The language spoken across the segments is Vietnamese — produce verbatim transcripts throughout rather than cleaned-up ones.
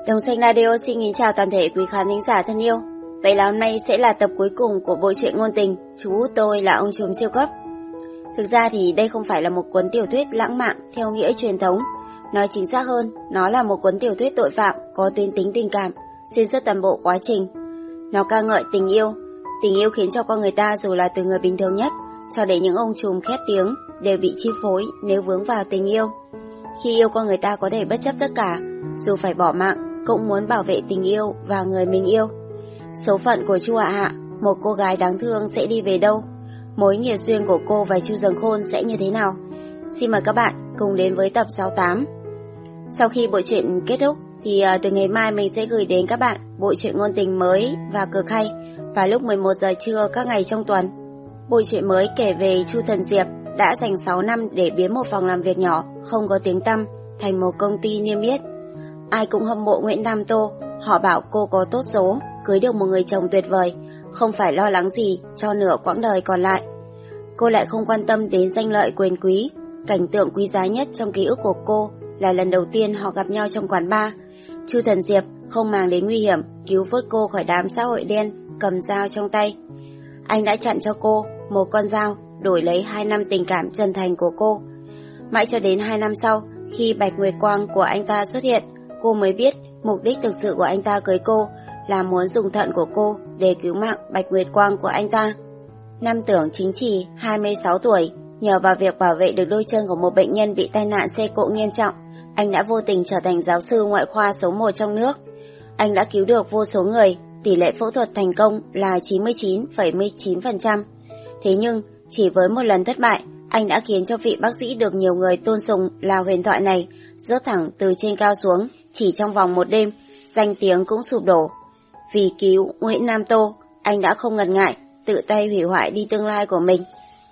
Đồng Xanh Radio xin kính chào toàn thể quý khán thính giả thân yêu. Vậy là hôm nay sẽ là tập cuối cùng của bộ truyện ngôn tình Chú Tôi Là Ông Trùm Siêu Cấp. Thực ra thì đây không phải là một cuốn tiểu thuyết lãng mạn theo nghĩa truyền thống. Nói chính xác hơn, nó là một cuốn tiểu thuyết tội phạm có tuyến tính tình cảm, xuyên suốt toàn bộ quá trình. Nó ca ngợi tình yêu. Tình yêu khiến cho con người ta dù là từ người bình thường nhất cho đến những ông trùm khét tiếng đều bị chi phối nếu vướng vào tình yêu. Khi yêu con người ta có thể bất chấp tất cả, dù phải bỏ mạng cũng muốn bảo vệ tình yêu và người mình yêu. Số phận của Chu Hạ Hạ, một cô gái đáng thương sẽ đi về đâu? Mối nghiệp duyên của cô và Chu Dâng Khôn sẽ như thế nào? Xin mời các bạn cùng đến với tập sáu mươi tám. Sau khi bộ truyện kết thúc thì uh, từ ngày mai mình sẽ gửi đến các bạn bộ truyện ngôn tình mới và cực hay vào lúc mười một giờ trưa các ngày trong tuần. Bộ truyện mới kể về Chu Thần Diệp đã dành sáu năm để biến một phòng làm việc nhỏ không có tiếng tăm thành một công ty niêm yết. Ai cũng hâm mộ Nguyễn Nam Tô, họ bảo cô có tốt số, cưới được một người chồng tuyệt vời, không phải lo lắng gì cho nửa quãng đời còn lại. Cô lại không quan tâm đến danh lợi quyền quý. Cảnh tượng quý giá nhất trong ký ức của cô là lần đầu tiên họ gặp nhau trong quán bar. Chu Thần Diệp không màng đến nguy hiểm cứu vớt cô khỏi đám xã hội đen, cầm dao trong tay. Anh đã chặn cho cô một con dao đổi lấy hai năm tình cảm chân thành của cô. Mãi cho đến hai năm sau, khi Bạch Nguyệt Quang của anh ta xuất hiện, cô mới biết mục đích thực sự của anh ta cưới cô là muốn dùng thận của cô để cứu mạng Bạch Nguyệt Quang của anh ta. Nam Tưởng Chính Trì, hai mươi sáu tuổi, nhờ vào việc bảo vệ được đôi chân của một bệnh nhân bị tai nạn xe cộ nghiêm trọng, anh đã vô tình trở thành giáo sư ngoại khoa số một trong nước. Anh đã cứu được vô số người, tỷ lệ phẫu thuật thành công là chín mươi chín phẩy chín phần trăm. Thế nhưng, chỉ với một lần thất bại, anh đã khiến cho vị bác sĩ được nhiều người tôn sùng là huyền thoại này rớt thẳng từ trên cao xuống. Chỉ trong vòng một đêm, danh tiếng cũng sụp đổ. Vì cứu Nguyễn Nam Tô, anh đã không ngần ngại tự tay hủy hoại đi tương lai của mình.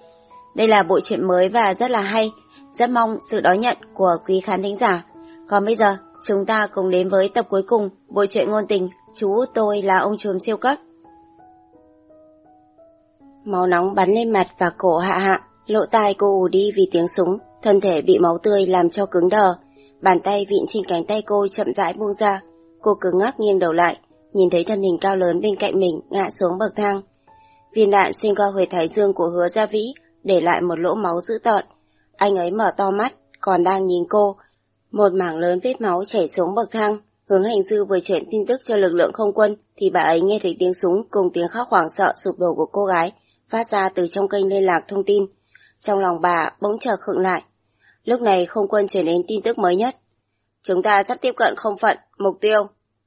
Đây là bộ truyện mới và rất là hay, rất mong sự đón nhận của quý khán thính giả. Còn bây giờ, chúng ta cùng đến với tập cuối cùng bộ truyện ngôn tình Chú Tôi Là Ông Trùm Siêu Cấp. Máu nóng bắn lên mặt và cổ Hạ Hạ, lỗ tai cô ù đi vì tiếng súng, thân thể bị máu tươi làm cho cứng đờ. Bàn tay vịn trên cánh tay cô chậm rãi buông ra. Cô cứng ngắc nghiêng đầu lại, nhìn thấy thân hình cao lớn bên cạnh mình ngã xuống bậc thang. Viên đạn xuyên qua huệt thái dương của Hứa Gia Vĩ, để lại một lỗ máu dữ tợn. Anh ấy mở to mắt, còn đang nhìn cô. Một mảng lớn vết máu chảy xuống bậc thang. Hướng hành dư vừa chuyển tin tức cho lực lượng không quân thì bà ấy nghe thấy tiếng súng cùng tiếng khóc hoảng sợ sụp đổ của cô gái phát ra từ trong kênh liên lạc thông tin. Trong lòng bà bỗng chợt khựng lại. Lúc này không quân truyền đến tin tức mới nhất. Chúng ta sắp tiếp cận không phận, mục tiêu.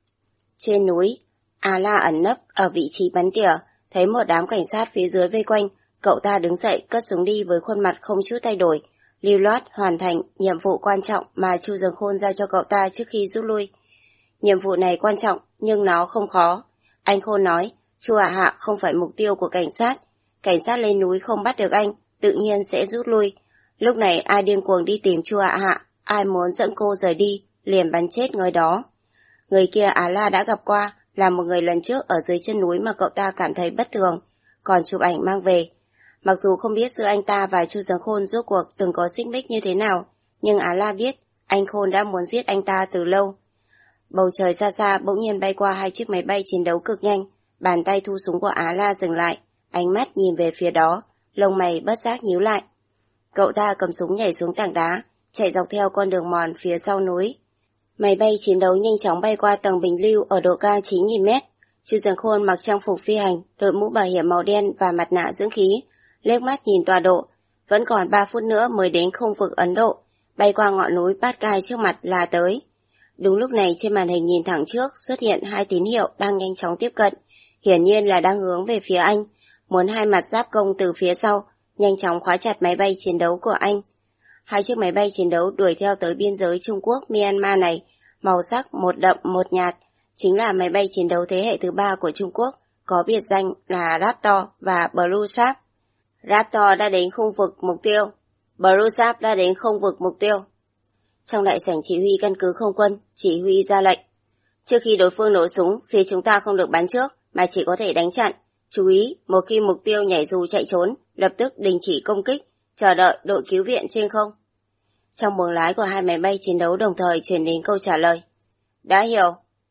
Trên núi, A La ẩn nấp ở vị trí bắn tỉa, thấy một đám cảnh sát phía dưới vây quanh, cậu ta đứng dậy cất súng đi với khuôn mặt không chút thay đổi, lưu loát hoàn thành nhiệm vụ quan trọng mà Chu Dâng Khôn giao cho cậu ta trước khi rút lui. Nhiệm vụ này quan trọng nhưng nó không khó. Anh Khôn nói, Chu Hạ Hạ không phải mục tiêu của cảnh sát. Cảnh sát lên núi không bắt được anh, tự nhiên sẽ rút lui. Lúc này ai điên cuồng đi tìm Chu Hạ Hạ, ai muốn dẫn cô rời đi, liền bắn chết người đó. Người kia Á La đã gặp qua, là một người lần trước ở dưới chân núi mà cậu ta cảm thấy bất thường, còn chụp ảnh mang về. Mặc dù không biết giữa anh ta và Chu Dâng Khôn rốt cuộc từng có xích mích như thế nào, nhưng Á La biết anh Khôn đã muốn giết anh ta từ lâu. Bầu trời xa xa bỗng nhiên bay qua hai chiếc máy bay chiến đấu cực nhanh, bàn tay thu súng của Á La dừng lại, ánh mắt nhìn về phía đó, lông mày bất giác nhíu lại. Cậu ta cầm súng nhảy xuống tảng đá, chạy dọc theo con đường mòn phía sau núi. Máy bay chiến đấu nhanh chóng bay qua tầng bình lưu ở độ cao chín nghìn mét. Chu Dâng Khôn mặc trang phục phi hành, đội mũ bảo hiểm màu đen và mặt nạ dưỡng khí, liếc mắt nhìn tọa độ. Vẫn còn ba phút nữa mới đến khu vực Ấn Độ, bay qua ngọn núi Bát Cai trước mặt là tới. Đúng lúc này trên màn hình nhìn thẳng trước xuất hiện hai tín hiệu đang nhanh chóng tiếp cận, hiển nhiên là đang hướng về phía anh, muốn hai mặt giáp công từ phía sau, nhanh chóng khóa chặt máy bay chiến đấu của anh. Hai chiếc máy bay chiến đấu đuổi theo tới biên giới Trung Quốc Myanmar này, màu sắc một đậm một nhạt, chính là máy bay chiến đấu thế hệ thứ ba của Trung Quốc, có biệt danh là Raptor và Blueshark. Raptor đã đến khu vực mục tiêu, Blueshark đã đến khu vực mục tiêu. Trong đại sảnh chỉ huy căn cứ không quân, chỉ huy ra lệnh. Trước khi đối phương nổ súng, phía chúng ta không được bắn trước, mà chỉ có thể đánh chặn. Chú ý, một khi mục tiêu nhảy dù chạy trốn, lập tức đình chỉ công kích, chờ đợi đội cứu viện trên không. Trong buồng lái của hai máy bay chiến đấu đồng thời truyền đến câu trả lời. Đã hiểu,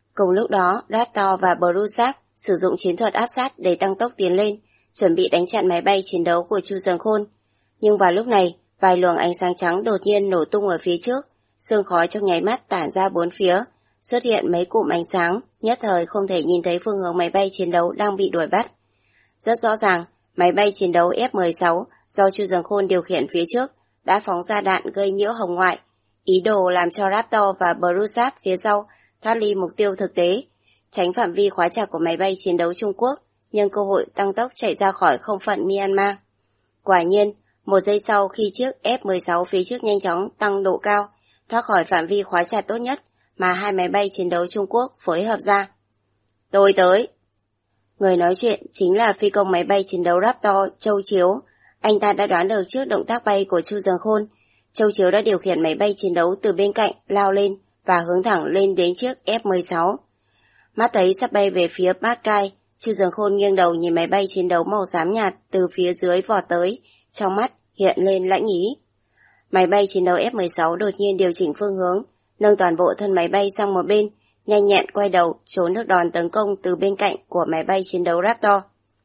Cùng lúc đó, Raptor và Brusap sử dụng chiến thuật áp sát để tăng tốc tiến lên, chuẩn bị đánh chặn máy bay chiến đấu của Chu Dương Khôn. Nhưng vào lúc này, vài luồng ánh sáng trắng đột nhiên nổ tung ở phía trước, sương khói trong nháy mắt tản ra bốn phía, xuất hiện mấy cụm ánh sáng, nhất thời không thể nhìn thấy phương hướng máy bay chiến đấu đang bị đuổi bắt. Rất rõ ràng, máy bay chiến đấu F mười sáu do Chu Dương Khôn điều khiển phía trước đã phóng ra đạn gây nhiễu hồng ngoại, ý đồ làm cho Raptor và Brusap phía sau thoát ly mục tiêu thực tế, tránh phạm vi khóa chặt của máy bay chiến đấu Trung Quốc, nhân cơ hội tăng tốc chạy ra khỏi không phận Myanmar. Quả nhiên, một giây sau khi chiếc F mười sáu phía trước nhanh chóng tăng độ cao, thoát khỏi phạm vi khóa chặt tốt nhất mà hai máy bay chiến đấu Trung Quốc phối hợp ra. Tôi tới! Người nói chuyện chính là phi công máy bay chiến đấu Raptor Châu Chiếu. Anh ta đã đoán được trước động tác bay của Chu Dương Khôn. Châu Chiếu đã điều khiển máy bay chiến đấu từ bên cạnh lao lên và hướng thẳng lên đến chiếc F mười sáu. Mắt thấy sắp bay về phía Bát Cai, Chu Dương Khôn nghiêng đầu nhìn máy bay chiến đấu màu xám nhạt từ phía dưới vọt tới, trong mắt hiện lên lãnh ý. Máy bay chiến đấu F mười sáu đột nhiên điều chỉnh phương hướng, nâng toàn bộ thân máy bay sang một bên, nhanh nhẹn quay đầu trốn được đòn tấn công từ bên cạnh của máy bay chiến đấu Raptor.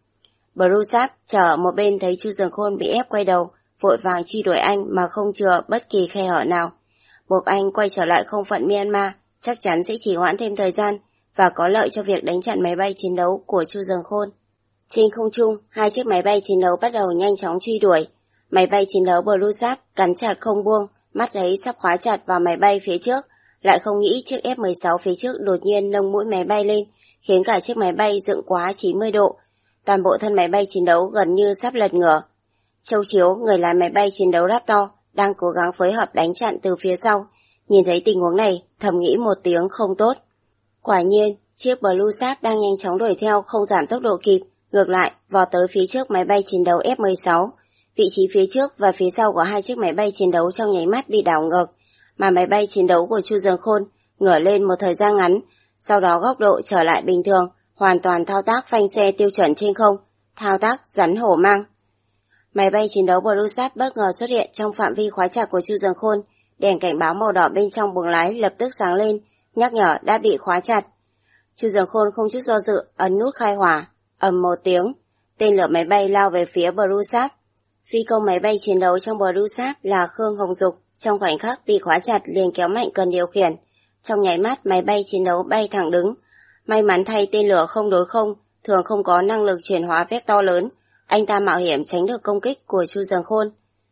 Brusap chờ ở một bên thấy Chu Dương Khôn bị ép quay đầu, vội vàng truy đuổi anh mà không chừa bất kỳ khe hở nào. Buộc anh quay trở lại không phận Myanmar chắc chắn sẽ trì hoãn thêm thời gian và có lợi cho việc đánh chặn máy bay chiến đấu của Chu Dương Khôn. Trên không trung, hai chiếc máy bay chiến đấu bắt đầu nhanh chóng truy đuổi. Máy bay chiến đấu Brusap cắn chặt không buông, mắt thấy sắp khóa chặt vào máy bay phía trước, lại không nghĩ chiếc F mười sáu phía trước đột nhiên nâng mũi máy bay lên, khiến cả chiếc máy bay dựng quá chín mươi độ. Toàn bộ thân máy bay chiến đấu gần như sắp lật ngửa. Châu Chiếu, người lái máy bay chiến đấu Raptor, đang cố gắng phối hợp đánh chặn từ phía sau. Nhìn thấy tình huống này, thầm nghĩ một tiếng không tốt. Quả nhiên, chiếc Brusap đang nhanh chóng đuổi theo không giảm tốc độ kịp, ngược lại, vọt tới phía trước máy bay chiến đấu F mười sáu. Vị trí phía trước và phía sau của hai chiếc máy bay chiến đấu trong nháy mắt bị đảo ngược, mà máy bay chiến đấu của Chu Dương Khôn ngửa lên một thời gian ngắn, sau đó góc độ trở lại bình thường, hoàn toàn thao tác phanh xe tiêu chuẩn trên không, thao tác rắn hổ mang. Máy bay chiến đấu Brusap bất ngờ xuất hiện trong phạm vi khóa chặt của Chu Dương Khôn, đèn cảnh báo màu đỏ bên trong buồng lái lập tức sáng lên, nhắc nhở đã bị khóa chặt. Chu Dương Khôn không chút do dự ấn nút khai hỏa, ầm một tiếng, tên lửa máy bay lao về phía Brusap. Phi công máy bay chiến đấu trong Brusap là Khương Hồng Dục, trong khoảnh khắc bị khóa chặt liền kéo mạnh cần điều khiển. Trong nháy mắt máy bay chiến đấu bay thẳng đứng. May mắn thay tên lửa không đối không, thường không có năng lực chuyển hóa vector lớn, anh ta mạo hiểm tránh được công kích của Chu Dương Khôn.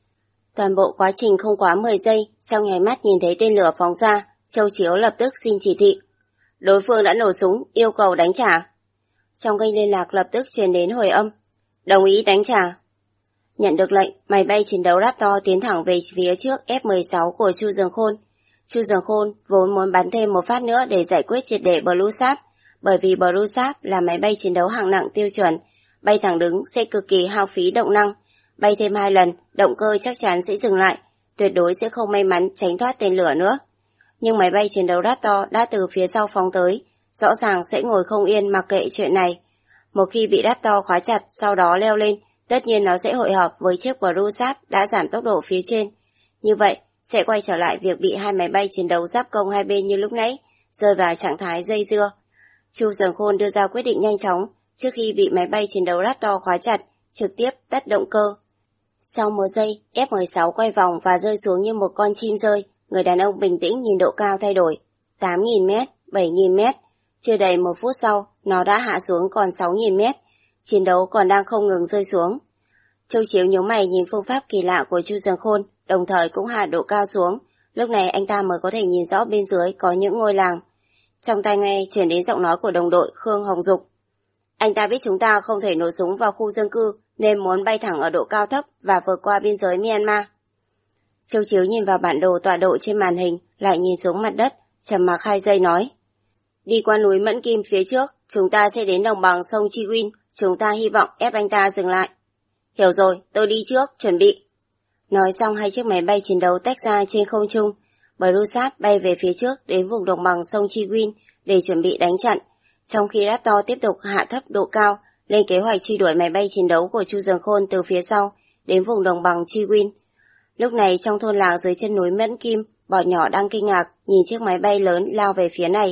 Toàn bộ quá trình không quá mười giây, trong nháy mắt nhìn thấy tên lửa phóng ra, Châu Chiếu lập tức xin chỉ thị. Đối phương đã nổ súng, yêu cầu đánh trả. Trong kênh liên lạc lập tức truyền đến hồi âm. Đồng ý đánh trả. Nhận được lệnh, máy bay chiến đấu Raptor tiến thẳng về phía trước F mười sáu của Chu Dương Khôn. Chu Dương Khôn vốn muốn bắn thêm một phát nữa để giải quyết triệt để Brusap, bởi vì Brusap là máy bay chiến đấu hạng nặng tiêu chuẩn, bay thẳng đứng sẽ cực kỳ hao phí động năng, bay thêm hai lần, động cơ chắc chắn sẽ dừng lại, tuyệt đối sẽ không may mắn tránh thoát tên lửa nữa. Nhưng máy bay chiến đấu Raptor đã từ phía sau phóng tới, rõ ràng sẽ ngồi không yên mặc kệ chuyện này. Một khi bị Raptor khóa chặt sau đó leo lên, tất nhiên nó sẽ hội hợp với chiếc Brusap đã giảm tốc độ phía trên. Như vậy, sẽ quay trở lại việc bị hai máy bay chiến đấu giáp công hai bên như lúc nãy, rơi vào trạng thái dây dưa. Chu Dương Khôn đưa ra quyết định nhanh chóng, trước khi bị máy bay chiến đấu Raptor khóa chặt, trực tiếp tắt động cơ. Sau một giây, F mười sáu quay vòng và rơi xuống như một con chim rơi. Người đàn ông bình tĩnh nhìn độ cao thay đổi. tám nghìn mét, bảy nghìn mét. Chưa đầy một phút sau, nó đã hạ xuống còn sáu nghìn mét. Chiến đấu còn đang không ngừng rơi xuống. Châu Chiếu nhíu mày nhìn phương pháp kỳ lạ của Chu Dương Khôn, đồng thời cũng hạ độ cao xuống. Lúc này anh ta mới có thể nhìn rõ bên dưới có những ngôi làng. Trong tai nghe chuyển đến giọng nói của đồng đội Khương Hồng Dục. Anh ta biết chúng ta không thể nổ súng vào khu dân cư, nên muốn bay thẳng ở độ cao thấp và vượt qua biên giới Myanmar. Châu Chiếu nhìn vào bản đồ tọa độ trên màn hình, lại nhìn xuống mặt đất, trầm mặc hai giây nói. Đi qua núi Mẫn Kim phía trước, chúng ta sẽ đến đồng bằng sông Chi Win, chúng ta hy vọng ép anh ta dừng lại. Hiểu rồi, tôi đi trước, chuẩn bị. Nói xong hai chiếc máy bay chiến đấu tách ra trên không trung, Brusap bay về phía trước đến vùng đồng bằng sông Chi Win để chuẩn bị đánh chặn, trong khi Raptor tiếp tục hạ thấp độ cao, lên kế hoạch truy đuổi máy bay chiến đấu của Chu Dương Khôn từ phía sau đến vùng đồng bằng Chi Win. Lúc này trong thôn làng dưới chân núi Mẫn Kim, bọn nhỏ đang kinh ngạc nhìn chiếc máy bay lớn lao về phía này.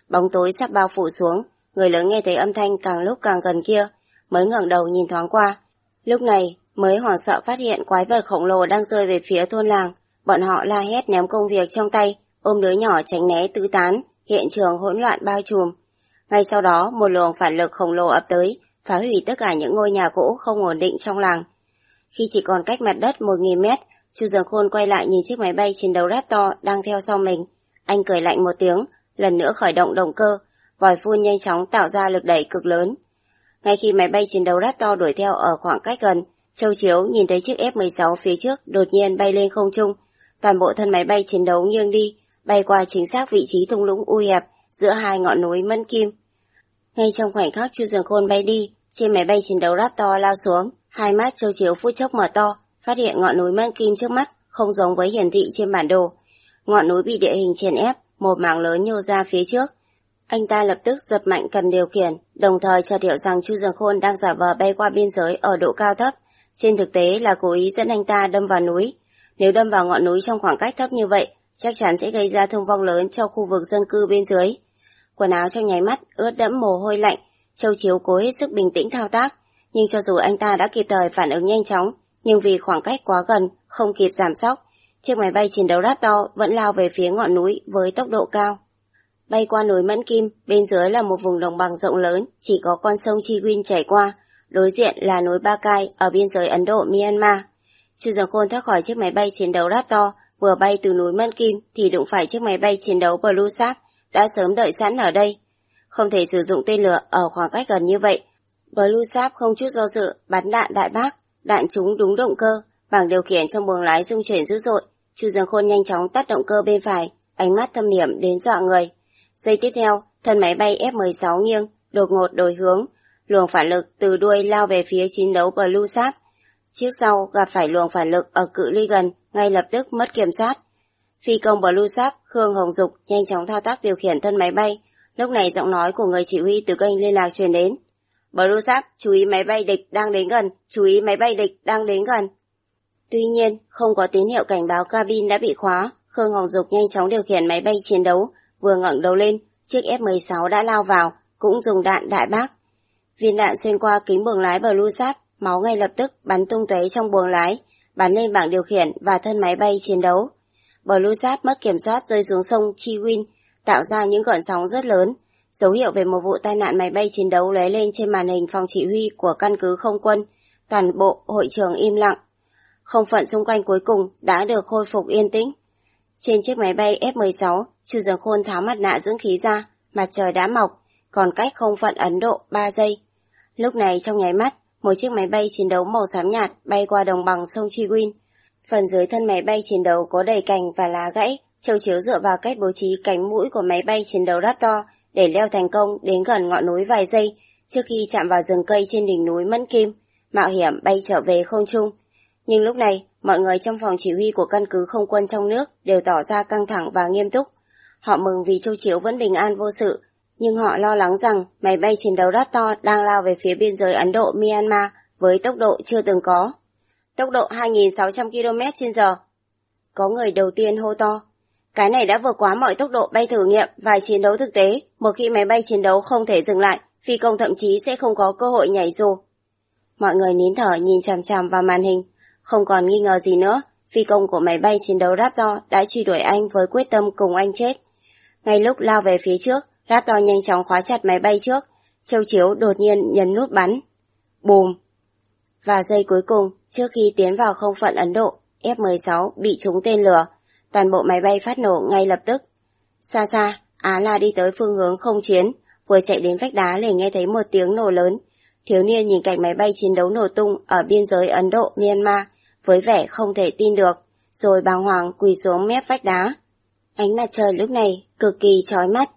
bóng tối sắp bao phủ xuống, người lớn nghe thấy âm thanh càng lúc càng gần kia, mới ngẩng đầu nhìn thoáng qua. Lúc này mới hoảng sợ phát hiện quái vật khổng lồ đang rơi về phía thôn làng. Bọn họ la hét ném công việc trong tay, ôm đứa nhỏ tránh né tứ tán, hiện trường hỗn loạn bao trùm. Ngay sau đó một luồng phản lực khổng lồ ập tới, phá hủy tất cả những ngôi nhà cũ không ổn định trong làng. Khi chỉ còn cách mặt đất một nghìn mét, Chu Dương Khôn quay lại nhìn chiếc máy bay chiến đấu Raptor đang theo sau mình. Anh cười lạnh một tiếng, lần nữa khởi động động cơ, vòi phun nhanh chóng tạo ra lực đẩy cực lớn. Ngay khi máy bay chiến đấu Raptor đuổi theo ở khoảng cách gần, Châu Chiếu nhìn thấy chiếc F mười sáu phía trước đột nhiên bay lên không trung. Toàn bộ thân máy bay chiến đấu nghiêng đi, bay qua chính xác vị trí thung lũng u hẹp giữa hai ngọn núi Mẫn Kim. Ngay trong khoảnh khắc Chu Dương Khôn bay đi, trên máy bay chiến đấu Raptor lao xuống, hai mắt Châu Chiếu phút chốc mở to, phát hiện ngọn núi Mẫn Kim trước mắt không giống với hiển thị trên bản đồ. Ngọn núi bị địa hình chèn ép, một mảng lớn nhô ra phía trước. Anh ta lập tức giật mạnh cần điều khiển, đồng thời chợt hiểu rằng Chu Dương Khôn đang giả vờ bay qua biên giới ở độ cao thấp, trên thực tế là cố ý dẫn anh ta đâm vào núi. Nếu đâm vào ngọn núi trong khoảng cách thấp như vậy, chắc chắn sẽ gây ra thương vong lớn cho khu vực dân cư bên dưới. Quần áo trong nháy mắt ướt đẫm mồ hôi lạnh, Châu Chiếu cố hết sức bình tĩnh thao tác, nhưng cho dù anh ta đã kịp thời phản ứng nhanh chóng, nhưng vì khoảng cách quá gần, không kịp giảm sóc, chiếc máy bay chiến đấu Raptor vẫn lao về phía ngọn núi với tốc độ cao. Bay qua núi Mẫn Kim, bên dưới là một vùng đồng bằng rộng lớn, chỉ có con sông Chi Win chảy qua, đối diện là núi Ba Cai ở biên giới Ấn Độ Myanmar. Chu Dương Khôn thoát khỏi chiếc máy bay chiến đấu Raptor, vừa bay từ núi Mẫn Kim thì đụng phải chiếc máy bay chiến đấu Blue Shark đã sớm đợi sẵn ở đây. Không thể sử dụng tên lửa ở khoảng cách gần như vậy. Blue Shark không chút do dự bắn đạn đại bác, đạn trúng đúng động cơ, bảng điều khiển trong buồng lái rung chuyển dữ dội. Chu Dương Khôn nhanh chóng tắt động cơ bên phải, ánh mắt thâm hiểm đến dọa người. Giây tiếp theo, thân máy bay F mười sáu nghiêng, đột ngột đổi hướng, luồng phản lực từ đuôi lao về phía chiến đấu Blue Shark. Chiếc sau gặp phải luồng phản lực ở cự ly gần, ngay lập tức mất kiểm soát. Phi công Blue Shark Khương Hồng Dục nhanh chóng thao tác điều khiển thân máy bay. Lúc này giọng nói của người chỉ huy từ kênh liên lạc truyền đến. Blue Shark, chú ý máy bay địch đang đến gần, chú ý máy bay địch đang đến gần. Tuy nhiên, không có tín hiệu cảnh báo cabin đã bị khóa, Khương Hồng Dục nhanh chóng điều khiển máy bay chiến đấu, vừa ngẩng đầu lên, chiếc F mười sáu đã lao vào, cũng dùng đạn đại bác. Viên đạn xuyên qua kính buồng lái Blue Shark, máu ngay lập tức bắn tung tóe trong buồng lái, bắn lên bảng điều khiển và thân máy bay chiến đấu. Blue Shark mất kiểm soát rơi xuống sông Chi Win, tạo ra những gợn sóng rất lớn. Dấu hiệu về một vụ tai nạn máy bay chiến đấu lóe lên trên màn hình phòng chỉ huy của căn cứ không quân. Toàn bộ hội trường im lặng. Không phận xung quanh cuối cùng đã được khôi phục yên tĩnh. Trên chiếc máy bay F mười sáu, Chu Dương Khôn tháo mặt nạ dưỡng khí ra, mặt trời đã mọc, còn cách không phận Ấn Độ ba giây. Lúc này trong nháy mắt, một chiếc máy bay chiến đấu màu xám nhạt bay qua đồng bằng sông Chi Win. Phần dưới thân máy bay chiến đấu có đầy cành và lá gãy. Châu Chiếu dựa vào cách bố trí cánh mũi của máy bay chiến đấu Raptor để leo thành công đến gần ngọn núi vài giây trước khi chạm vào rừng cây trên đỉnh núi Mẫn Kim, mạo hiểm bay trở về không trung. Nhưng lúc này, mọi người trong phòng chỉ huy của căn cứ không quân trong nước đều tỏ ra căng thẳng và nghiêm túc. Họ mừng vì Châu Chiếu vẫn bình an vô sự, nhưng họ lo lắng rằng máy bay chiến đấu Raptor đang lao về phía biên giới Ấn Độ Myanmar với tốc độ chưa từng có. Tốc độ hai nghìn sáu trăm ki lô mét trên giờ. Có người đầu tiên hô to. Cái này đã vượt quá mọi tốc độ bay thử nghiệm và chiến đấu thực tế. Một khi máy bay chiến đấu không thể dừng lại, phi công thậm chí sẽ không có cơ hội nhảy dù. Mọi người nín thở nhìn chằm chằm vào màn hình. Không còn nghi ngờ gì nữa, phi công của máy bay chiến đấu Raptor đã truy đuổi anh với quyết tâm cùng anh chết. Ngay lúc lao về phía trước, Raptor nhanh chóng khóa chặt máy bay trước. Châu Chiếu đột nhiên nhấn nút bắn. Bùm! Và giây cuối cùng, trước khi tiến vào không phận Ấn Độ, F mười sáu bị trúng tên lửa. Toàn bộ máy bay phát nổ ngay lập tức. Xa xa, Á La đi tới phương hướng không chiến, vừa chạy đến vách đá liền nghe thấy một tiếng nổ lớn. Thiếu niên nhìn cảnh máy bay chiến đấu nổ tung ở biên giới Ấn Độ, Myanmar, với vẻ không thể tin được, rồi bàng hoàng quỳ xuống mép vách đá. Ánh mặt trời lúc này cực kỳ chói mắt.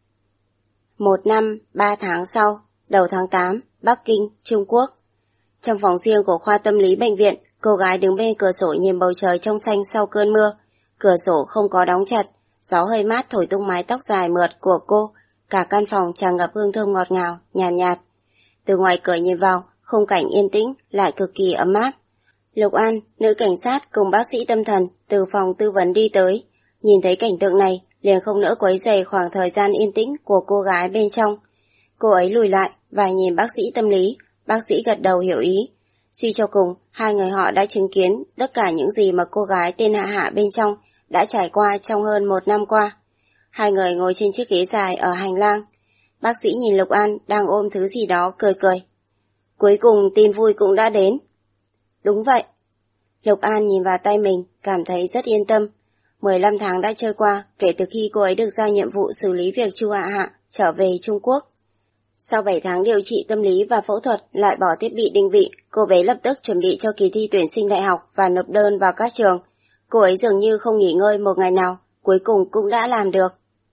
Một năm, ba tháng sau, đầu tháng tám, Bắc Kinh, Trung Quốc. Trong phòng riêng của khoa tâm lý bệnh viện, cô gái đứng bên cửa sổ nhìn bầu trời trong xanh sau cơn mưa. Cửa sổ không có đóng chặt, gió hơi mát thổi tung mái tóc dài mượt của cô. Cả căn phòng tràn ngập hương thơm ngọt ngào, nhàn nhạt, nhạt. Từ ngoài cửa nhìn vào, khung cảnh yên tĩnh lại cực kỳ ấm áp. Lục An, nữ cảnh sát cùng bác sĩ tâm thần, từ phòng tư vấn đi tới. Nhìn thấy cảnh tượng này, liền không nỡ quấy rầy khoảng thời gian yên tĩnh của cô gái bên trong. Cô ấy lùi lại và nhìn bác sĩ tâm lý, bác sĩ gật đầu hiểu ý. Suy cho cùng, hai người họ đã chứng kiến tất cả những gì mà cô gái tên Hạ Hạ bên trong đã trải qua trong hơn một năm qua. Hai người ngồi trên chiếc ghế dài ở hành lang. Bác sĩ nhìn Lục An đang ôm thứ gì đó cười cười. Cuối cùng tin vui cũng đã đến. Đúng vậy. Lục An nhìn vào tay mình, cảm thấy rất yên tâm. mười lăm tháng đã trôi qua kể từ khi cô ấy được giao nhiệm vụ xử lý việc Chu Hạ Hạ trở về Trung Quốc. Sau bảy tháng điều trị tâm lý và phẫu thuật loại bỏ thiết bị định vị, cô bé lập tức chuẩn bị cho kỳ thi tuyển sinh đại học và nộp đơn vào các trường. Cô ấy dường như không nghỉ ngơi một ngày nào, cuối cùng cũng đã làm được.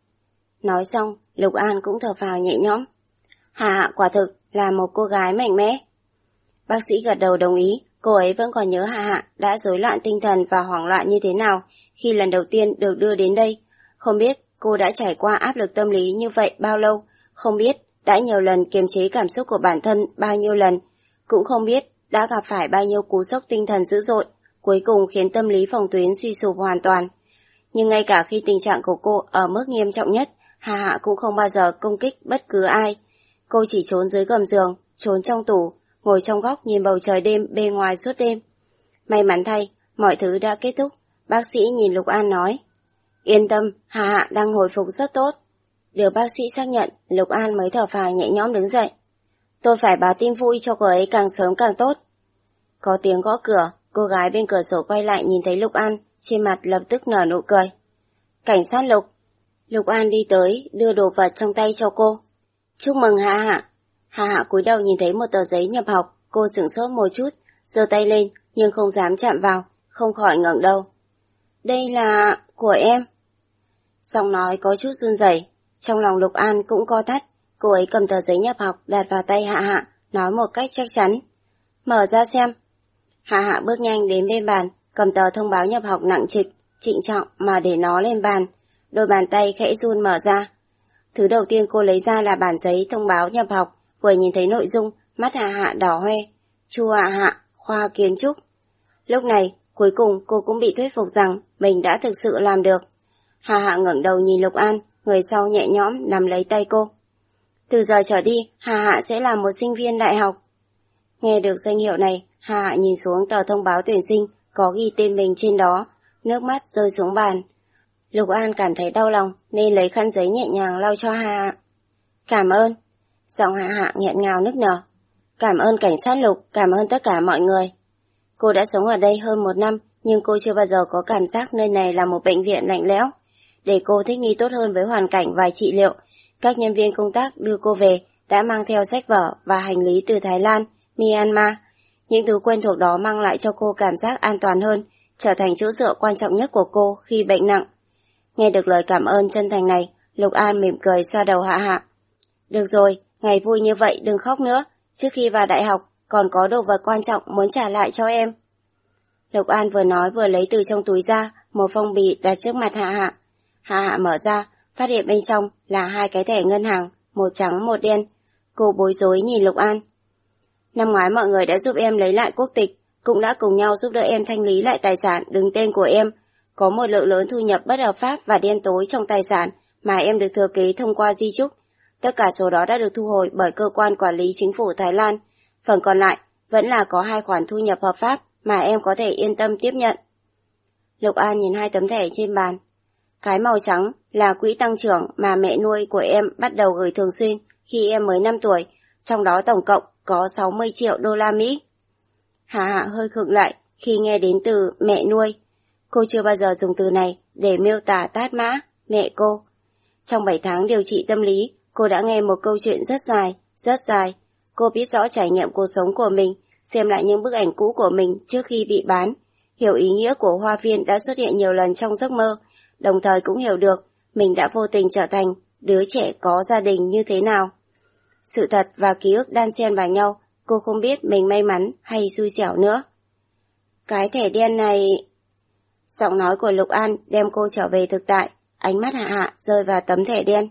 Nói xong, Lục An cũng thở phào nhẹ nhõm. Hạ Hạ quả thực là một cô gái mạnh mẽ. Bác sĩ gật đầu đồng ý, cô ấy vẫn còn nhớ Hạ Hạ đã rối loạn tinh thần và hoảng loạn như thế nào khi lần đầu tiên được đưa đến đây. Không biết cô đã trải qua áp lực tâm lý như vậy bao lâu, không biết đã nhiều lần kiềm chế cảm xúc của bản thân bao nhiêu lần, cũng không biết đã gặp phải bao nhiêu cú sốc tinh thần dữ dội, cuối cùng khiến tâm lý phòng tuyến suy sụp hoàn toàn. Nhưng ngay cả khi tình trạng của cô ở mức nghiêm trọng nhất, Hạ Hạ cũng không bao giờ công kích bất cứ ai. Cô chỉ trốn dưới gầm giường, trốn trong tủ, ngồi trong góc nhìn bầu trời đêm bên ngoài suốt đêm. May mắn thay, mọi thứ đã kết thúc. Bác sĩ nhìn Lục An nói, yên tâm, Hạ Hạ đang hồi phục rất tốt. Được bác sĩ xác nhận, Lục An mới thở phào nhẹ nhõm đứng dậy. Tôi phải báo tin vui cho cô ấy càng sớm càng tốt. Có tiếng gõ cửa, cô gái bên cửa sổ quay lại nhìn thấy Lục An, trên mặt lập tức nở nụ cười. Cảnh sát Lục. Lục An đi tới, đưa đồ vật trong tay cho cô. Chúc mừng Hạ Hạ. Hạ Hạ cúi đầu nhìn thấy một tờ giấy nhập học, cô sửng sốt một chút, giơ tay lên nhưng không dám chạm vào, không khỏi ngẩng đầu. Đây là của em. Giọng nói có chút run rẩy, trong lòng Lục An cũng co thắt. Cô ấy cầm tờ giấy nhập học đặt vào tay Hạ Hạ, nói một cách chắc chắn. Mở ra xem. Hạ Hạ bước nhanh đến bên bàn, cầm tờ thông báo nhập học nặng trịch, trịnh trọng mà để nó lên bàn. Đôi bàn tay khẽ run mở ra. Thứ đầu tiên cô lấy ra là bản giấy thông báo nhập học, vừa nhìn thấy nội dung, mắt Hạ Hạ đỏ hoe. Chu Hạ Hạ, khoa kiến trúc. Lúc này, cuối cùng cô cũng bị thuyết phục rằng mình đã thực sự làm được. Hạ Hạ ngẩng đầu nhìn Lục An, người sau nhẹ nhõm nắm lấy tay cô. Từ giờ trở đi, Hạ Hạ sẽ là một sinh viên đại học. Nghe được danh hiệu này, Hạ Hạ nhìn xuống tờ thông báo tuyển sinh, có ghi tên mình trên đó, nước mắt rơi xuống bàn. Lục An cảm thấy đau lòng nên lấy khăn giấy nhẹ nhàng lau cho Hạ Hạ. Cảm ơn. Giọng Hạ Hạ nghẹn ngào nức nở. Cảm ơn cảnh sát Lục, cảm ơn tất cả mọi người. Cô đã sống ở đây hơn một năm, nhưng cô chưa bao giờ có cảm giác nơi này là một bệnh viện lạnh lẽo. Để cô thích nghi tốt hơn với hoàn cảnh và trị liệu, các nhân viên công tác đưa cô về đã mang theo sách vở và hành lý từ Thái Lan, Myanmar. Những thứ quen thuộc đó mang lại cho cô cảm giác an toàn hơn, trở thành chỗ dựa quan trọng nhất của cô khi bệnh nặng. Nghe được lời cảm ơn chân thành này, Lục An mỉm cười xoa đầu Hạ Hạ. Được rồi, ngày vui như vậy đừng khóc nữa, trước khi vào đại học còn có đồ vật quan trọng muốn trả lại cho em. Lục An vừa nói vừa lấy từ trong túi ra một phong bì đặt trước mặt Hạ Hạ. Hạ Hạ mở ra, phát hiện bên trong là hai cái thẻ ngân hàng, một trắng một đen. Cô bối rối nhìn Lục An. Năm ngoái mọi người đã giúp em lấy lại quốc tịch, cũng đã cùng nhau giúp đỡ em thanh lý lại tài sản đứng tên của em. Có một lượng lớn thu nhập bất hợp pháp và đen tối trong tài sản mà em được thừa kế thông qua di chúc. Tất cả số đó đã được thu hồi bởi cơ quan quản lý chính phủ Thái Lan. Phần còn lại vẫn là có hai khoản thu nhập hợp pháp mà em có thể yên tâm tiếp nhận. Lục An nhìn hai tấm thẻ trên bàn. Cái màu trắng là quỹ tăng trưởng mà mẹ nuôi của em bắt đầu gửi thường xuyên khi em mới năm tuổi, trong đó tổng cộng có sáu mươi triệu đô la Mỹ. Hạ Hạ hơi khựng lại khi nghe đến từ mẹ nuôi. Cô chưa bao giờ dùng từ này để miêu tả Tát Mã, mẹ cô. Trong bảy tháng điều trị tâm lý, cô đã nghe một câu chuyện rất dài, rất dài. Cô biết rõ trải nghiệm cuộc sống của mình, xem lại những bức ảnh cũ của mình trước khi bị bán, hiểu ý nghĩa của hoa viên đã xuất hiện nhiều lần trong giấc mơ, đồng thời cũng hiểu được mình đã vô tình trở thành đứa trẻ có gia đình như thế nào. Sự thật và ký ức đan xen vào nhau, cô không biết mình may mắn hay xui xẻo nữa. Cái thẻ đen này... Giọng nói của Lục An đem cô trở về thực tại, ánh mắt Hạ Hạ rơi vào tấm thẻ đen.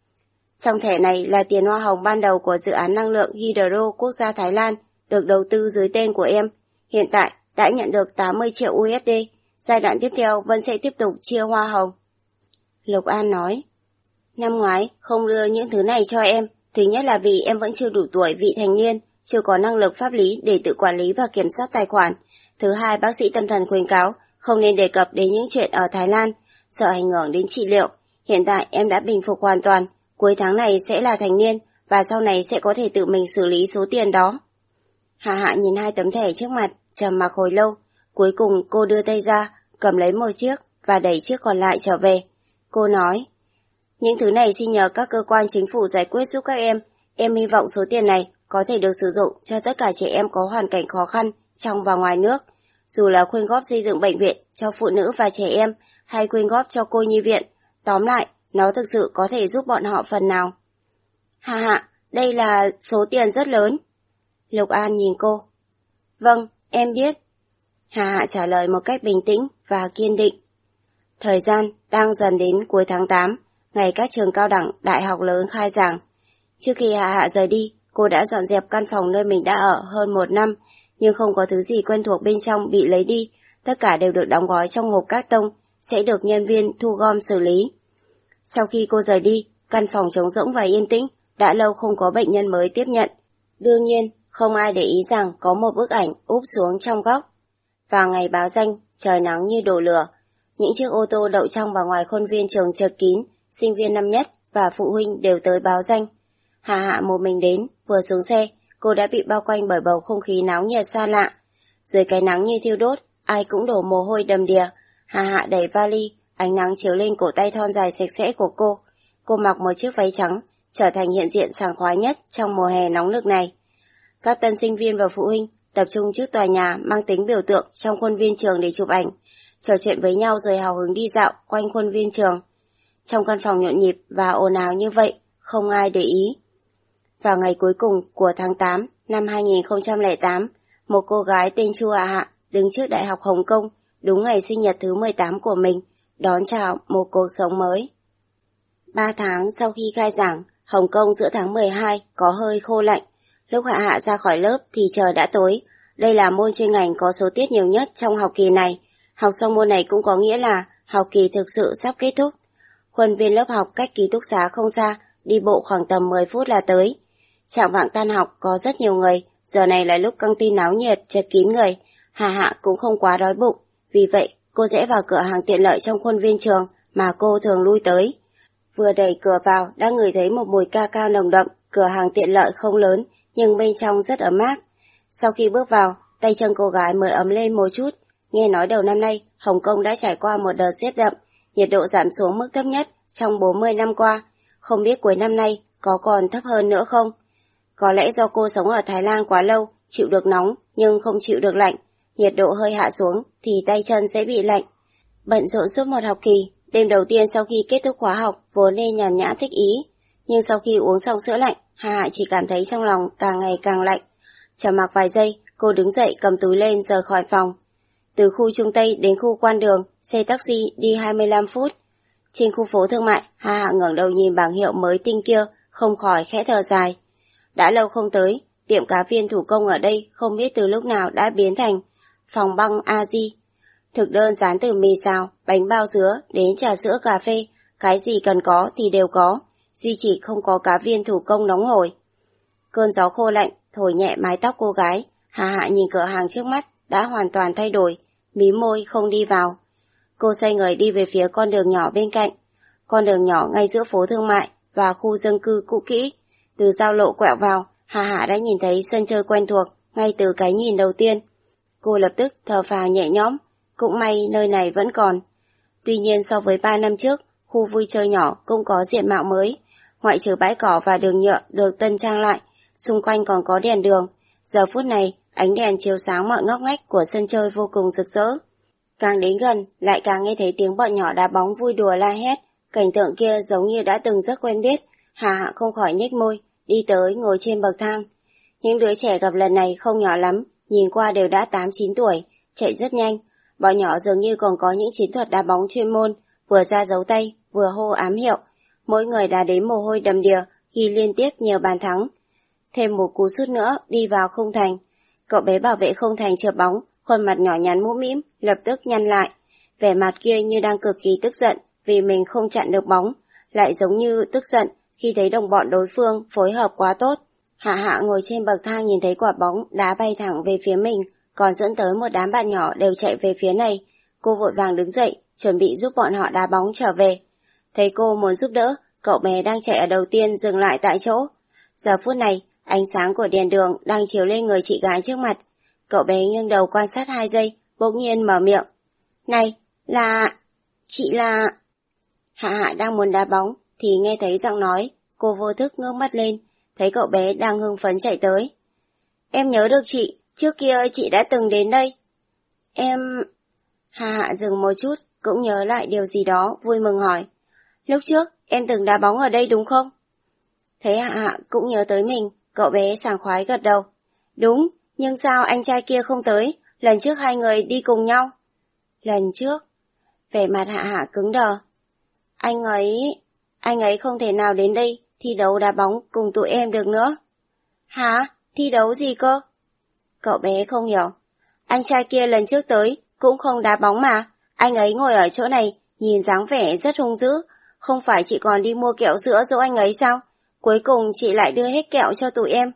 Trong thẻ này là tiền hoa hồng ban đầu của dự án năng lượng Hydro quốc gia Thái Lan, được đầu tư dưới tên của em. Hiện tại đã nhận được tám mươi triệu u ét đê, giai đoạn tiếp theo vẫn sẽ tiếp tục chia hoa hồng. Lục An nói. Năm ngoái không đưa những thứ này cho em, thứ nhất là vì em vẫn chưa đủ tuổi vị thành niên, chưa có năng lực pháp lý để tự quản lý và kiểm soát tài khoản. Thứ hai, bác sĩ tâm thần khuyến cáo không nên đề cập đến những chuyện ở Thái Lan, sợ ảnh hưởng đến trị liệu. Hiện tại em đã bình phục hoàn toàn, cuối tháng này sẽ là thành niên và sau này sẽ có thể tự mình xử lý số tiền đó. Hạ Hạ nhìn hai tấm thẻ trước mặt, trầm mặc hồi lâu. Cuối cùng cô đưa tay ra, cầm lấy một chiếc và đẩy chiếc còn lại trở về. Cô nói, những thứ này xin nhờ các cơ quan chính phủ giải quyết giúp các em. Em hy vọng số tiền này có thể được sử dụng cho tất cả trẻ em có hoàn cảnh khó khăn trong và ngoài nước. Dù là quyên góp xây dựng bệnh viện cho phụ nữ và trẻ em hay quyên góp cho cô nhi viện. Tóm lại, nó thực sự có thể giúp bọn họ phần nào. Hạ Hạ, đây là số tiền rất lớn. Lục An nhìn cô. Vâng, em biết. Hạ Hạ trả lời một cách bình tĩnh và kiên định. Thời gian đang dần đến cuối tháng tám, ngày các trường cao đẳng, đại học lớn khai giảng. Trước khi Hạ Hạ rời đi, cô đã dọn dẹp căn phòng nơi mình đã ở hơn một năm, nhưng không có thứ gì quen thuộc bên trong bị lấy đi. Tất cả đều được đóng gói trong hộp cát tông, sẽ được nhân viên thu gom xử lý. Sau khi cô rời đi, căn phòng trống rỗng và yên tĩnh, đã lâu không có bệnh nhân mới tiếp nhận. Đương nhiên, không ai để ý rằng có một bức ảnh úp xuống trong góc. Vào ngày báo danh, trời nắng như đổ lửa. Những chiếc ô tô đậu trong và ngoài khuôn viên trường chật kín, sinh viên năm nhất và phụ huynh đều tới báo danh. Hạ Hạ một mình đến, vừa xuống xe, cô đã bị bao quanh bởi bầu không khí náo nhiệt xa lạ. Dưới cái nắng như thiêu đốt, ai cũng đổ mồ hôi đầm đìa. Hạ Hạ đẩy vali, ánh nắng chiếu lên cổ tay thon dài sạch sẽ của cô. Cô mặc một chiếc váy trắng, trở thành hiện diện sảng khoái nhất trong mùa hè nóng nực này. Các tân sinh viên và phụ huynh tập trung trước tòa nhà mang tính biểu tượng trong khuôn viên trường để chụp ảnh, trò chuyện với nhau rồi hào hứng đi dạo quanh khuôn viên trường. Trong căn phòng nhộn nhịp và ồn ào như vậy, không ai để ý. Vào ngày cuối cùng của tháng tám năm hai nghìn không trăm lẻ tám, một cô gái tên Chu Hạ Hạ đứng trước Đại học Hồng Kông đúng ngày sinh nhật thứ mười tám của mình, đón chào một cuộc sống mới. Ba tháng sau khi khai giảng, Hồng Kông giữa tháng mười hai có hơi khô lạnh. Lúc Hạ Hạ ra khỏi lớp thì trời đã tối. Đây là môn chuyên ngành có số tiết nhiều nhất trong học kỳ này. Học xong môn này cũng có nghĩa là học kỳ thực sự sắp kết thúc. Khuôn viên lớp học cách ký túc xá không xa, đi bộ khoảng tầm mười phút là tới. Chạng vạng tan học có rất nhiều người, giờ này là lúc căng tin náo nhiệt, chật kín người. Hạ Hạ cũng không quá đói bụng, vì vậy cô rẽ vào cửa hàng tiện lợi trong khuôn viên trường mà cô thường lui tới. Vừa đẩy cửa vào đã ngửi thấy một mùi ca cao nồng đậm. Cửa hàng tiện lợi không lớn nhưng bên trong rất ấm áp. Sau khi bước vào, tay chân cô gái mới ấm lên một chút. Nghe nói đầu năm nay Hồng Kông đã trải qua một đợt rét đậm, nhiệt độ giảm xuống mức thấp nhất trong bốn mươi năm qua. Không biết cuối năm nay có còn thấp hơn nữa không? Có lẽ do cô sống ở Thái Lan quá lâu, chịu được nóng nhưng không chịu được lạnh. Nhiệt độ hơi hạ xuống thì tay chân sẽ bị lạnh. Bận rộn suốt một học kỳ, đêm đầu tiên sau khi kết thúc khóa học vốn nên nhàn nhã thích ý. Nhưng sau khi uống xong sữa lạnh, Hạ Hạ chỉ cảm thấy trong lòng càng ngày càng lạnh. Trầm mặc vài giây, cô đứng dậy cầm túi lên rời khỏi phòng. Từ khu Trung Tây đến khu Quan Đường, xe taxi đi hai mươi lăm phút. Trên khu phố thương mại, Hạ Hạ ngẩng đầu nhìn bảng hiệu mới tinh kia, không khỏi khẽ thở dài. Đã lâu không tới, tiệm cá viên thủ công ở đây không biết từ lúc nào đã biến thành phòng băng A-di. Thực đơn dán từ mì xào, bánh bao dứa đến trà sữa cà phê, cái gì cần có thì đều có, duy chỉ không có cá viên thủ công nóng hổi. Cơn gió khô lạnh thổi nhẹ mái tóc cô gái. Hạ Hạ nhìn cửa hàng trước mắt đã hoàn toàn thay đổi, mím môi không đi vào. Cô xoay người đi về phía con đường nhỏ bên cạnh. Con đường nhỏ ngay giữa phố thương mại và khu dân cư cũ kỹ. Từ giao lộ quẹo vào, Hạ Hạ đã nhìn thấy sân chơi quen thuộc ngay từ cái nhìn đầu tiên. Cô lập tức thở phào nhẹ nhõm, cũng may nơi này vẫn còn. Tuy nhiên so với ba năm trước, khu vui chơi nhỏ cũng có diện mạo mới. Ngoại trừ bãi cỏ và đường nhựa được tân trang lại, xung quanh còn có đèn đường. Giờ phút này, ánh đèn chiếu sáng mọi ngóc ngách của sân chơi vô cùng rực rỡ. Càng đến gần, lại càng nghe thấy tiếng bọn nhỏ đá bóng vui đùa la hét. Cảnh tượng kia giống như đã từng rất quen biết. Hạ Hạ không khỏi nhếch môi, đi tới ngồi trên bậc thang. Những đứa trẻ gặp lần này không nhỏ lắm, nhìn qua đều đã tám chín tuổi, chạy rất nhanh. Bọn nhỏ dường như còn có những chiến thuật đá bóng chuyên môn, vừa ra dấu tay, vừa hô ám hiệu. Mỗi người đá đến mồ hôi đầm đìa, ghi liên tiếp nhiều bàn thắng. Thêm một cú sút nữa, đi vào khung thành. Cậu bé bảo vệ khung thành chợp bóng, khuôn mặt nhỏ nhắn mũm mĩm, lập tức nhăn lại. Vẻ mặt kia như đang cực kỳ tức giận vì mình không chặn được bóng, lại giống như tức giận khi thấy đồng bọn đối phương phối hợp quá tốt. Hạ Hạ ngồi trên bậc thang nhìn thấy quả bóng đá bay thẳng về phía mình, còn dẫn tới một đám bạn nhỏ đều chạy về phía này. Cô vội vàng đứng dậy, chuẩn bị giúp bọn họ đá bóng trở về. Thấy cô muốn giúp đỡ, cậu bé đang chạy ở đầu tiên dừng lại tại chỗ. Giờ phút này, ánh sáng của đèn đường đang chiếu lên người chị gái trước mặt. Cậu bé nghiêng đầu quan sát hai giây, bỗng nhiên mở miệng. Này, là... chị là... Hạ Hạ đang muốn đá bóng, thì nghe thấy giọng nói. Cô vô thức ngước mắt lên, thấy cậu bé đang hưng phấn chạy tới. Em nhớ được chị, trước kia chị đã từng đến đây. Em... Hạ Hạ dừng một chút, cũng nhớ lại điều gì đó, vui mừng hỏi. Lúc trước, em từng đá bóng ở đây đúng không? Thấy Hạ Hạ cũng nhớ tới mình, cậu bé sảng khoái gật đầu. Đúng, nhưng sao anh trai kia không tới, lần trước hai người đi cùng nhau. Lần trước? Vẻ mặt Hạ Hạ cứng đờ. Anh ấy... Anh ấy không thể nào đến đây thi đấu đá bóng cùng tụi em được nữa. Hả? Thi đấu gì cơ? Cậu bé không hiểu. Anh trai kia lần trước tới cũng không đá bóng mà. Anh ấy ngồi ở chỗ này, nhìn dáng vẻ rất hung dữ. Không phải chị còn đi mua kẹo sữa dỗ anh ấy sao? Cuối cùng chị lại đưa hết kẹo cho tụi em.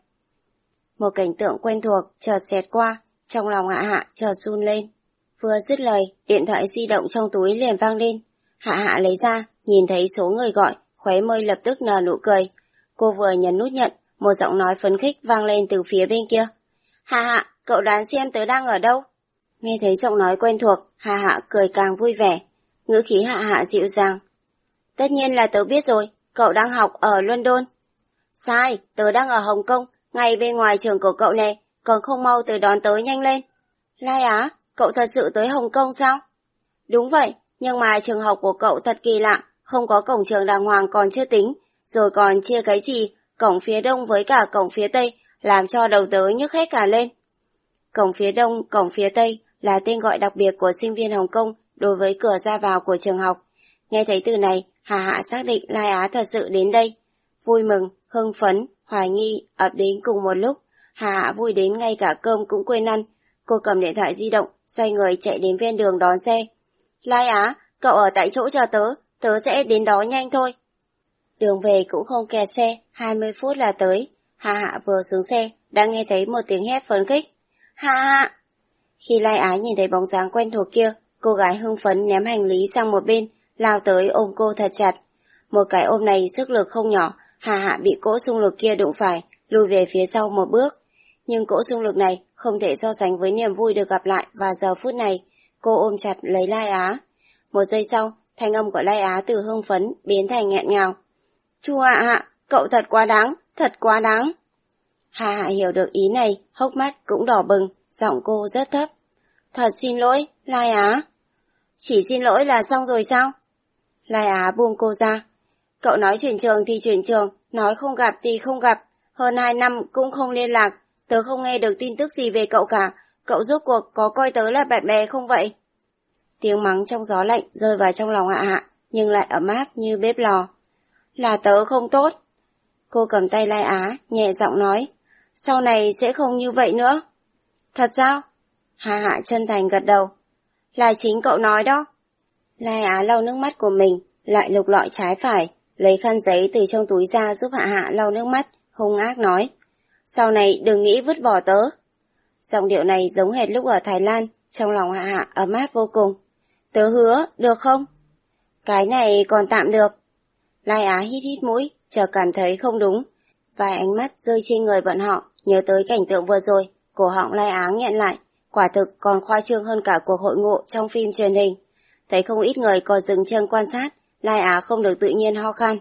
Một cảnh tượng quen thuộc chợt xẹt qua, trong lòng Hạ Hạ chợt run lên. Vừa dứt lời, điện thoại di động trong túi liền vang lên. Hạ Hạ lấy ra, nhìn thấy số người gọi, khóe môi lập tức nở nụ cười. Cô vừa nhấn nút nhận, một giọng nói phấn khích vang lên từ phía bên kia. Hạ Hạ, cậu đoán xem tớ đang ở đâu? Nghe thấy giọng nói quen thuộc, Hạ Hạ cười càng vui vẻ. Ngữ khí Hạ Hạ dịu dàng. Tất nhiên là tớ biết rồi, cậu đang học ở London. Sai, tớ đang ở Hồng Kông, ngay bên ngoài trường của cậu nè, còn không mau tới đón tớ nhanh lên. Lai Á, cậu thật sự tới Hồng Kông sao? Đúng vậy, nhưng mà trường học của cậu thật kỳ lạ, không có cổng trường đàng hoàng còn chưa tính, rồi còn chia cái gì, cổng phía đông với cả cổng phía tây, làm cho đầu tớ nhức hết cả lên. Cổng phía đông, cổng phía tây là tên gọi đặc biệt của sinh viên Hồng Kông đối với cửa ra vào của trường học. Nghe thấy từ này, Hà Hạ xác định Lai Á thật sự đến đây. Vui mừng, hưng phấn, hoài nghi ập đến cùng một lúc. Hà Hạ vui đến ngay cả cơm cũng quên ăn. Cô cầm điện thoại di động, xoay người chạy đến ven đường đón xe. Lai Á, cậu ở tại chỗ chờ tớ, tớ sẽ đến đó nhanh thôi. Đường về cũng không kẹt xe, hai mươi phút là tới. Hà Hạ vừa xuống xe, đã nghe thấy một tiếng hét phấn khích. Hạ Hạ! Khi Lai Á nhìn thấy bóng dáng quen thuộc kia, cô gái hưng phấn ném hành lý sang một bên, lao tới ôm cô thật chặt. Một cái ôm này sức lực không nhỏ, Hà Hạ bị cỗ xung lực kia đụng phải, lùi về phía sau một bước. Nhưng cỗ xung lực này không thể so sánh với niềm vui được gặp lại và giờ phút này. Cô ôm chặt lấy Lai Á. Một giây sau, thanh âm của Lai Á từ hưng phấn biến thành nghẹn ngào. Chu Hạ Hạ, cậu thật quá đáng, thật quá đáng. Hà Hạ hiểu được ý này, hốc mắt cũng đỏ bừng, giọng cô rất thấp. Thật xin lỗi, Lai Á. Chỉ xin lỗi là xong rồi sao? Lai Á buông cô ra. Cậu nói chuyển trường thì chuyển trường, nói không gặp thì không gặp. Hơn hai năm cũng không liên lạc, tớ không nghe được tin tức gì về cậu cả. Cậu rốt cuộc có coi tớ là bạn bè không vậy? Tiếng mắng trong gió lạnh rơi vào trong lòng Hạ Hạ, nhưng lại ấm áp như bếp lò. Là tớ không tốt. Cô cầm tay Lai Á, nhẹ giọng nói. Sau này sẽ không như vậy nữa. Thật sao? Hạ Hạ chân thành gật đầu. Là chính cậu nói đó. Lai Á lau nước mắt của mình, lại lục lọi trái phải, lấy khăn giấy từ trong túi ra giúp Hạ Hạ lau nước mắt, hung ác nói. Sau này đừng nghĩ vứt bỏ tớ. Giọng điệu này giống hệt lúc ở Thái Lan, trong lòng Hạ Hạ ấm áp vô cùng. Tớ hứa, được không? Cái này còn tạm được. Lai Á hít hít mũi, chợt cảm thấy không đúng. Vài ánh mắt rơi trên người bọn họ, nhớ tới cảnh tượng vừa rồi, cổ họng Lai Á nghẹn lại, quả thực còn khoa trương hơn cả cuộc hội ngộ trong phim truyền hình. Thấy không ít người còn dừng chân quan sát, Lai Á không được tự nhiên ho khan.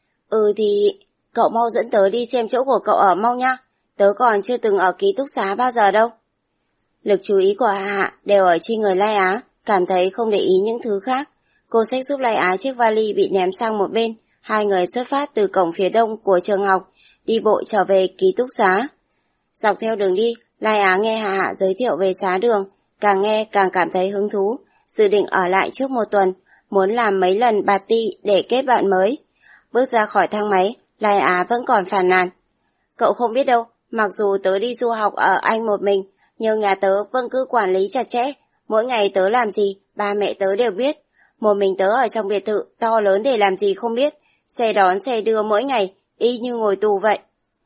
Ừ thì, cậu mau dẫn tớ đi xem chỗ của cậu ở mau nha, tớ còn chưa từng ở ký túc xá bao giờ đâu. Lực chú ý của Hạ Hạ đều ở trên người Lai Á, cảm thấy không để ý những thứ khác. Cô xách giúp Lai Á chiếc vali bị ném sang một bên, hai người xuất phát từ cổng phía đông của trường học, đi bộ trở về ký túc xá. Dọc theo đường đi, Lai Á nghe Hạ Hạ giới thiệu về xá đường, càng nghe càng cảm thấy hứng thú, dự định ở lại trước một tuần, muốn làm mấy lần party để kết bạn mới. Bước ra khỏi thang máy, Lai Á vẫn còn phàn nàn. Cậu không biết đâu, mặc dù tớ đi du học ở Anh một mình, nhưng nhà tớ vẫn cứ quản lý chặt chẽ, mỗi ngày tớ làm gì, ba mẹ tớ đều biết. Một mình tớ ở trong biệt thự to lớn để làm gì không biết, xe đón xe đưa mỗi ngày, y như ngồi tù vậy.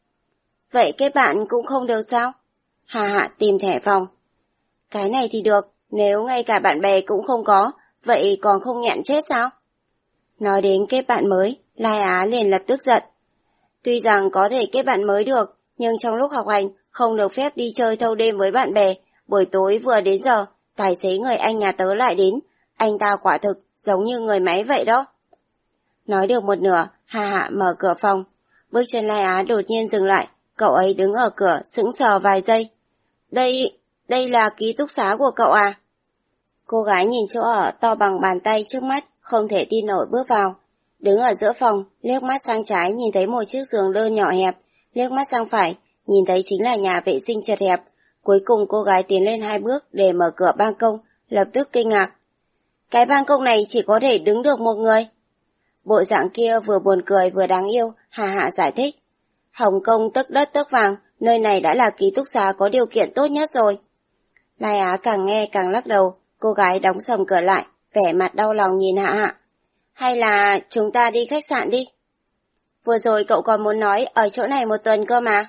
Vậy kết bạn cũng không được sao? Hà Hạ tìm thẻ phòng. Cái này thì được, nếu ngay cả bạn bè cũng không có, vậy còn không nghẹn chết sao? Nói đến kết bạn mới, Lai Á liền lập tức giận. Tuy rằng có thể kết bạn mới được, nhưng trong lúc học hành không được phép đi chơi thâu đêm với bạn bè. Buổi tối vừa đến giờ, tài xế người anh nhà tớ lại đến. Anh ta quả thực giống như người máy vậy đó. Nói được một nửa, Hà Hạ mở cửa phòng. Bước chân Lai Á đột nhiên dừng lại, cậu ấy đứng ở cửa sững sờ vài giây. Đây, đây là ký túc xá của cậu à? Cô gái nhìn chỗ ở to bằng bàn tay trước mắt, không thể tin nổi bước vào. Đứng ở giữa phòng, liếc mắt sang trái nhìn thấy một chiếc giường đơn nhỏ hẹp, liếc mắt sang phải, nhìn thấy chính là nhà vệ sinh chật hẹp. Cuối cùng cô gái tiến lên hai bước để mở cửa ban công, lập tức kinh ngạc. Cái ban công này chỉ có thể đứng được một người. Bộ dạng kia vừa buồn cười vừa đáng yêu, Hà Hạ giải thích. Hồng Kông tấc đất tấc vàng, nơi này đã là ký túc xá có điều kiện tốt nhất rồi. Lai Á càng nghe càng lắc đầu, cô gái đóng sầm cửa lại, vẻ mặt đau lòng nhìn Hạ Hạ. Hay là chúng ta đi khách sạn đi? Vừa rồi cậu còn muốn nói ở chỗ này một tuần cơ mà.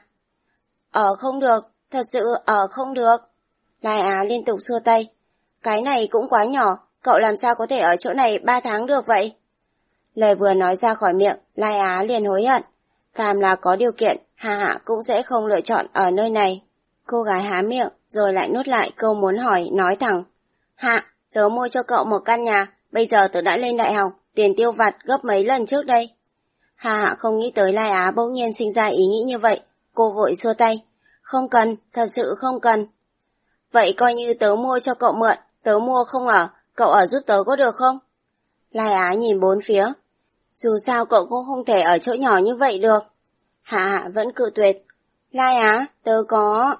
Ở không được, thật sự ở không được. Lai Á liên tục xua tay. Cái này cũng quá nhỏ, cậu làm sao có thể ở chỗ này ba tháng được vậy? Lời vừa nói ra khỏi miệng, Lai Á liền hối hận. Phàm là có điều kiện, Hà Hạ cũng sẽ không lựa chọn ở nơi này. Cô gái há miệng, rồi lại nuốt lại câu muốn hỏi, nói thẳng. Hạ, tớ mua cho cậu một căn nhà, bây giờ tớ đã lên đại học, tiền tiêu vặt gấp mấy lần trước đây. Hà Hạ không nghĩ tới Lai Á bỗng nhiên sinh ra ý nghĩ như vậy, cô vội xua tay. Không cần, thật sự không cần. Vậy coi như tớ mua cho cậu mượn, tớ mua không ở, cậu ở giúp tớ có được không? Lai Á nhìn bốn phía. Dù sao cậu cũng không thể ở chỗ nhỏ như vậy được. Hạ Hạ vẫn cự tuyệt. Lai Á, tớ có...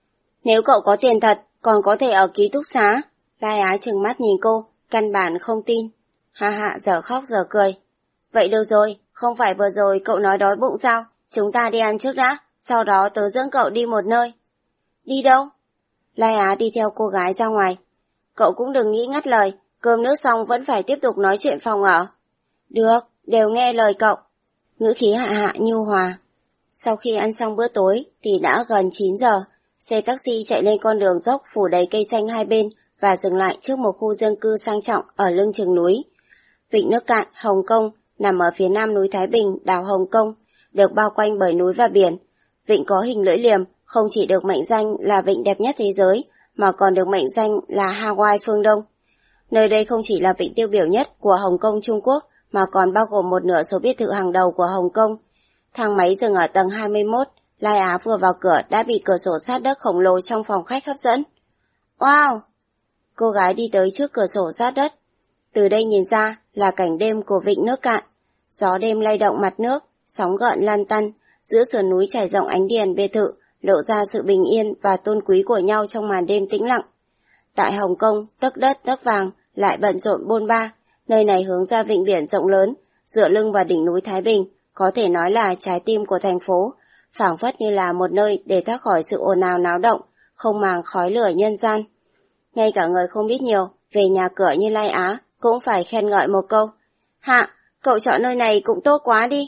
Nếu cậu có tiền thật, còn có thể ở ký túc xá. Lai Á trừng mắt nhìn cô, căn bản không tin. Hạ Hạ giờ khóc giờ cười. Vậy được rồi, không phải vừa rồi cậu nói đói bụng sao? Chúng ta đi ăn trước đã, sau đó tớ dẫn cậu đi một nơi. Đi đâu? Lai Á đi theo cô gái ra ngoài. Cậu cũng đừng nghĩ ngắt lời, cơm nước xong vẫn phải tiếp tục nói chuyện phòng ở. Được, đều nghe lời cậu. Ngữ khí Hạ Hạ nhu hòa. Sau khi ăn xong bữa tối thì đã gần chín giờ. Xe taxi chạy lên con đường dốc phủ đầy cây xanh hai bên và dừng lại trước một khu dân cư sang trọng ở lưng chừng núi. Vịnh Nước Cạn, Hồng Kông nằm ở phía nam núi Thái Bình, đảo Hồng Kông, được bao quanh bởi núi và biển. Vịnh có hình lưỡi liềm, không chỉ được mệnh danh là vịnh đẹp nhất thế giới, mà còn được mệnh danh là Hawaii phương Đông. Nơi đây không chỉ là vịnh tiêu biểu nhất của Hồng Kông Trung Quốc, mà còn bao gồm một nửa số biệt thự hàng đầu của Hồng Kông. Thang máy dừng ở tầng hai mươi mốt, Lai Á vừa vào cửa đã bị cửa sổ sát đất khổng lồ trong phòng khách hấp dẫn. Wow! Cô gái đi tới trước cửa sổ sát đất. Từ đây nhìn ra là cảnh đêm của vịnh Nước Cạn. Gió đêm lay động mặt nước, sóng gợn lan tăn, giữa sườn núi trải rộng ánh đèn biệt thự, lộ ra sự bình yên và tôn quý của nhau trong màn đêm tĩnh lặng. Tại Hồng Kông, tấc đất tấc vàng lại bận rộn bôn ba, nơi này hướng ra vịnh biển rộng lớn, dựa lưng vào đỉnh núi Thái Bình, có thể nói là trái tim của thành phố, phảng phất như là một nơi để thoát khỏi sự ồn ào náo động, không màng khói lửa nhân gian. Ngay cả người không biết nhiều về nhà cửa như Lai Á cũng phải khen ngợi một câu. Hạ, cậu chọn nơi này cũng tốt quá đi.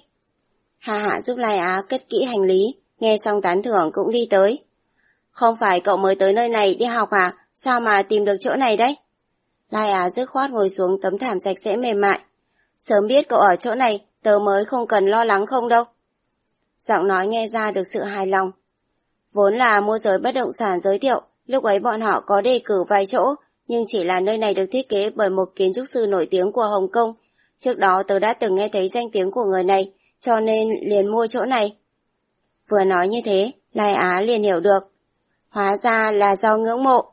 Hạ Hạ giúp Lai Á cất kỹ hành lý, nghe xong tán thưởng cũng đi tới. Không phải cậu mới tới nơi này đi học à, sao mà tìm được chỗ này đấy? Lai Á dứt khoát ngồi xuống tấm thảm sạch sẽ mềm mại. Sớm biết cậu ở chỗ này, tớ mới không cần lo lắng không đâu. Giọng nói nghe ra được sự hài lòng. Vốn là môi giới bất động sản giới thiệu, lúc ấy bọn họ có đề cử vài chỗ, nhưng chỉ là nơi này được thiết kế bởi một kiến trúc sư nổi tiếng của Hồng Kông. Trước đó tớ đã từng nghe thấy danh tiếng của người này, cho nên liền mua chỗ này. Vừa nói như thế, Lai Á liền hiểu được. Hóa ra là do ngưỡng mộ.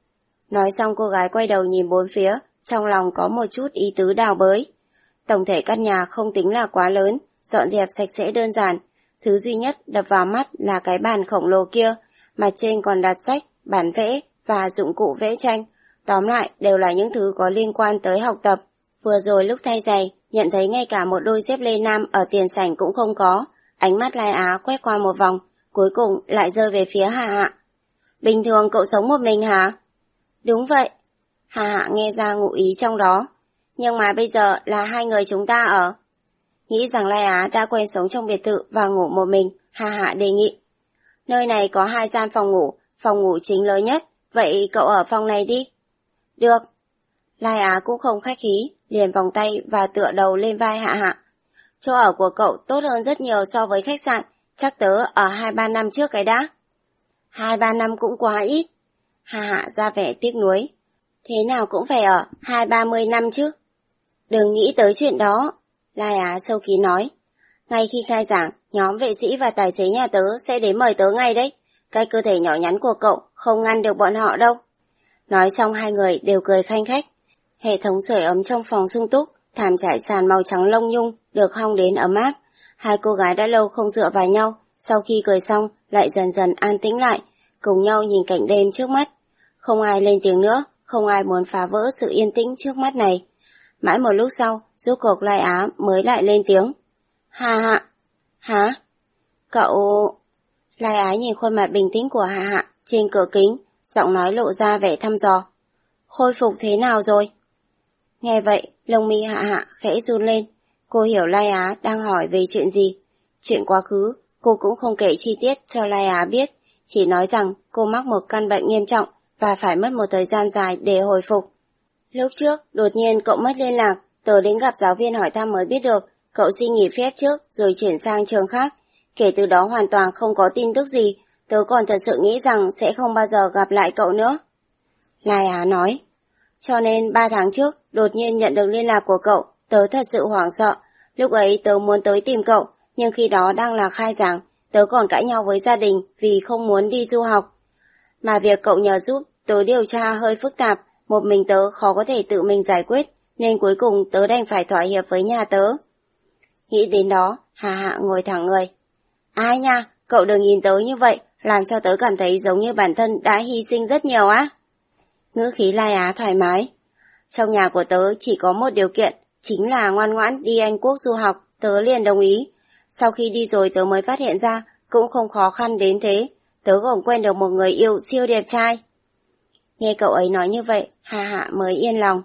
Nói xong cô gái quay đầu nhìn bốn phía, trong lòng có một chút ý tứ đào bới. Tổng thể căn nhà không tính là quá lớn, dọn dẹp sạch sẽ đơn giản. Thứ duy nhất đập vào mắt là cái bàn khổng lồ kia, mặt trên còn đặt sách, bản vẽ và dụng cụ vẽ tranh. Tóm lại đều là những thứ có liên quan tới học tập. Vừa rồi lúc thay giày, nhận thấy ngay cả một đôi dép lê nam ở tiền sảnh cũng không có. Ánh mắt Lai Á quét qua một vòng, cuối cùng lại rơi về phía Hà Hạ. Bình thường cậu sống một mình hả? Đúng vậy. Hà Hạ nghe ra ngụ ý trong đó. Nhưng mà bây giờ là hai người chúng ta ở. Nghĩ rằng Lai Á đã quen sống trong biệt thự và ngủ một mình, Hà Hạ đề nghị. Nơi này có hai gian phòng ngủ, phòng ngủ chính lớn nhất, vậy cậu ở phòng này đi. Được. Lai Á cũng không khách khí, liền vòng tay và tựa đầu lên vai Hạ Hạ. Chỗ ở của cậu tốt hơn rất nhiều so với khách sạn, chắc tớ ở hai ba năm trước cái đã. Hai ba năm cũng quá ít. Hà Hạ ra vẻ tiếc nuối. Thế nào cũng phải ở hai ba mươi năm chứ. Đừng nghĩ tới chuyện đó, Lai Á sâu kín nói. Ngay khi khai giảng, nhóm vệ sĩ và tài xế nhà tớ sẽ đến mời tớ ngay đấy. Cái cơ thể nhỏ nhắn của cậu không ngăn được bọn họ đâu. Nói xong hai người đều cười khanh khách. Hệ thống sưởi ấm trong phòng sung túc, thảm trải sàn màu trắng lông nhung được hong đến ấm áp. Hai cô gái đã lâu không dựa vào nhau, sau khi cười xong lại dần dần an tĩnh lại, cùng nhau nhìn cảnh đêm trước mắt. Không ai lên tiếng nữa, không ai muốn phá vỡ sự yên tĩnh trước mắt này. Mãi một lúc sau, rốt cuộc Lai Á mới lại lên tiếng. Hà Hạ. Hả? Cậu... Lai Á nhìn khuôn mặt bình tĩnh của Hà Hạ trên cửa kính, giọng nói lộ ra vẻ thăm dò. Khôi phục thế nào rồi? Nghe vậy, lông mi Hạ Hạ khẽ run lên. Cô hiểu Lai Á đang hỏi về chuyện gì. Chuyện quá khứ, cô cũng không kể chi tiết cho Lai Á biết, chỉ nói rằng cô mắc một căn bệnh nghiêm trọng và phải mất một thời gian dài để hồi phục. Lúc trước, đột nhiên cậu mất liên lạc, tớ đến gặp giáo viên hỏi thăm mới biết được, cậu xin nghỉ phép trước rồi chuyển sang trường khác. Kể từ đó hoàn toàn không có tin tức gì, tớ còn thật sự nghĩ rằng sẽ không bao giờ gặp lại cậu nữa. Lai Á nói, cho nên ba tháng trước, đột nhiên nhận được liên lạc của cậu, tớ thật sự hoảng sợ. Lúc ấy tớ muốn tới tìm cậu, nhưng khi đó đang là khai giảng, tớ còn cãi nhau với gia đình vì không muốn đi du học. Mà việc cậu nhờ giúp tớ điều tra hơi phức tạp, một mình tớ khó có thể tự mình giải quyết, nên cuối cùng tớ đành phải thỏa hiệp với nhà tớ. Nghĩ đến đó, Hà Hạ ngồi thẳng người. Ai nha, cậu đừng nhìn tớ như vậy, làm cho tớ cảm thấy giống như bản thân đã hy sinh rất nhiều á. Ngữ khí Lai Á thoải mái. Trong nhà của tớ chỉ có một điều kiện, chính là ngoan ngoãn đi Anh Quốc du học, tớ liền đồng ý. Sau khi đi rồi tớ mới phát hiện ra, cũng không khó khăn đến thế, tớ còn quen được một người yêu siêu đẹp trai. Nghe cậu ấy nói như vậy, Hà Hạ mới yên lòng.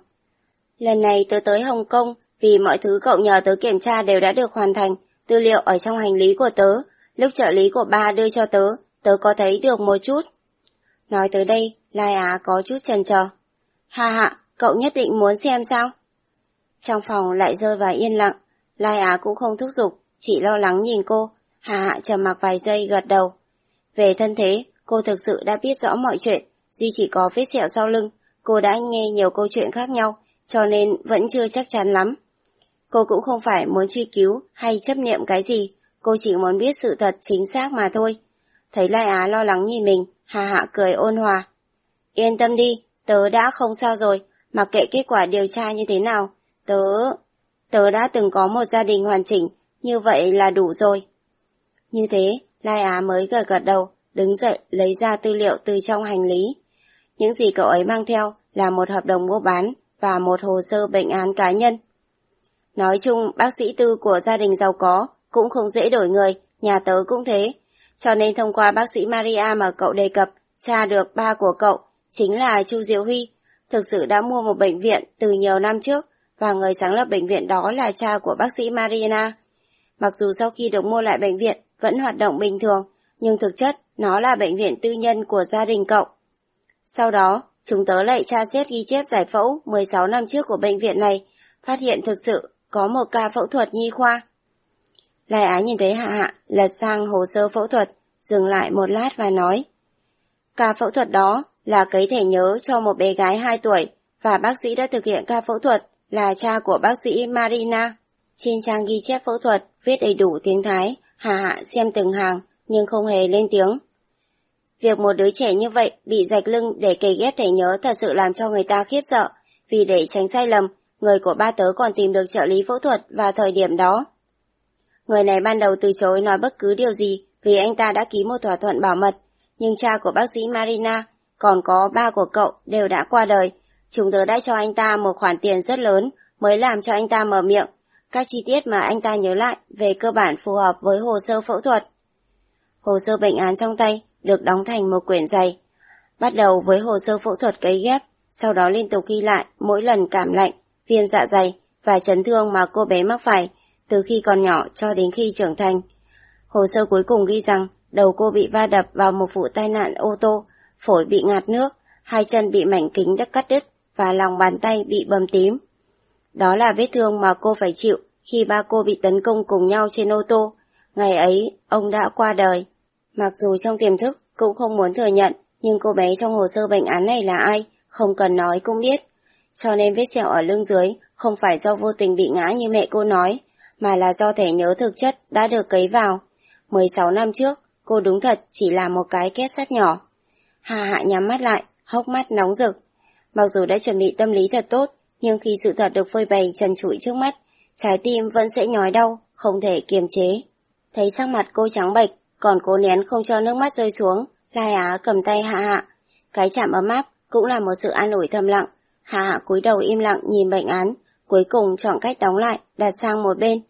Lần này tớ tới Hồng Kông, vì mọi thứ cậu nhờ tớ kiểm tra đều đã được hoàn thành, tư liệu ở trong hành lý của tớ, lúc trợ lý của ba đưa cho tớ, tớ có thấy được một chút. Nói tới đây, Lai Á có chút chần chờ. Hà Hạ, cậu nhất định muốn xem sao? Trong phòng lại rơi vào yên lặng, Lai Á cũng không thúc giục, chỉ lo lắng nhìn cô. Hà Hạ trầm mặc vài giây gật đầu. Về thân thế, cô thực sự đã biết rõ mọi chuyện, duy chỉ có vết sẹo sau lưng, cô đã nghe nhiều câu chuyện khác nhau, cho nên vẫn chưa chắc chắn lắm. Cô cũng không phải muốn truy cứu hay chấp niệm cái gì, cô chỉ muốn biết sự thật chính xác mà thôi. Thấy Lai Á lo lắng nhìn mình, Hà Hạ cười ôn hòa. Yên tâm đi, tớ đã không sao rồi, mặc kệ kết quả điều tra như thế nào, tớ... tớ đã từng có một gia đình hoàn chỉnh, như vậy là đủ rồi. Như thế, Lai Á mới gật gật đầu, đứng dậy lấy ra tư liệu từ trong hành lý. Những gì cậu ấy mang theo là một hợp đồng mua bán và một hồ sơ bệnh án cá nhân. Nói chung, bác sĩ tư của gia đình giàu có cũng không dễ đổi người, nhà tớ cũng thế. Cho nên thông qua bác sĩ Maria mà cậu đề cập, tra được ba của cậu, chính là Chu Diệu Huy, thực sự đã mua một bệnh viện từ nhiều năm trước, và người sáng lập bệnh viện đó là cha của bác sĩ Marina. Mặc dù sau khi được mua lại bệnh viện vẫn hoạt động bình thường, nhưng thực chất nó là bệnh viện tư nhân của gia đình cậu. Sau đó, chúng tớ lại tra xét ghi chép giải phẫu mười sáu năm trước của bệnh viện này, phát hiện thực sự có một ca phẫu thuật nhi khoa. Lai Á nhìn thấy Hạ Hạ lật sang hồ sơ phẫu thuật, dừng lại một lát và nói. Ca phẫu thuật đó là cấy thẻ nhớ cho một bé gái hai tuổi, và bác sĩ đã thực hiện ca phẫu thuật là cha của bác sĩ Marina. Trên trang ghi chép phẫu thuật viết đầy đủ tiếng Thái, Hạ Hạ xem từng hàng nhưng không hề lên tiếng. Việc một đứa trẻ như vậy bị rạch lưng để cấy ghép thẻ nhớ thật sự làm cho người ta khiếp sợ, vì để tránh sai lầm, người của ba tớ còn tìm được trợ lý phẫu thuật vào thời điểm đó. Người này ban đầu từ chối nói bất cứ điều gì vì anh ta đã ký một thỏa thuận bảo mật, nhưng cha của bác sĩ Marina, còn có ba của cậu đều đã qua đời. Chúng tớ đã cho anh ta một khoản tiền rất lớn mới làm cho anh ta mở miệng. Các chi tiết mà anh ta nhớ lại về cơ bản phù hợp với hồ sơ phẫu thuật. Hồ sơ bệnh án trong tay được đóng thành một quyển dày. Bắt đầu với hồ sơ phẫu thuật cấy ghép, sau đó liên tục ghi lại mỗi lần cảm lạnh, viêm dạ dày và chấn thương mà cô bé mắc phải từ khi còn nhỏ cho đến khi trưởng thành. Hồ sơ cuối cùng ghi rằng đầu cô bị va đập vào một vụ tai nạn ô tô, phổi bị ngạt nước, hai chân bị mảnh kính đất cắt đứt và lòng bàn tay bị bầm tím. Đó là vết thương mà cô phải chịu khi ba cô bị tấn công cùng nhau trên ô tô. Ngày ấy, ông đã qua đời. Mặc dù trong tiềm thức cũng không muốn thừa nhận, nhưng cô bé trong hồ sơ bệnh án này là ai, không cần nói cũng biết. Cho nên vết sẹo ở lưng dưới không phải do vô tình bị ngã như mẹ cô nói, mà là do thẻ nhớ thực chất đã được cấy vào. mười sáu năm trước, cô đúng thật chỉ là một cái két sắt nhỏ. Hà Hạ nhắm mắt lại, hốc mắt nóng rực. Mặc dù đã chuẩn bị tâm lý thật tốt, nhưng khi sự thật được phơi bày trần trụi trước mắt, trái tim vẫn sẽ nhói đau, không thể kiềm chế. Thấy sắc mặt cô trắng bệch, còn cố nén không cho nước mắt rơi xuống, Lai Á cầm tay Hạ Hạ. Cái chạm ấm áp cũng là một sự an ủi thầm lặng. Hạ Hạ cúi đầu im lặng nhìn bệnh án, cuối cùng chọn cách đóng lại, đặt sang một bên.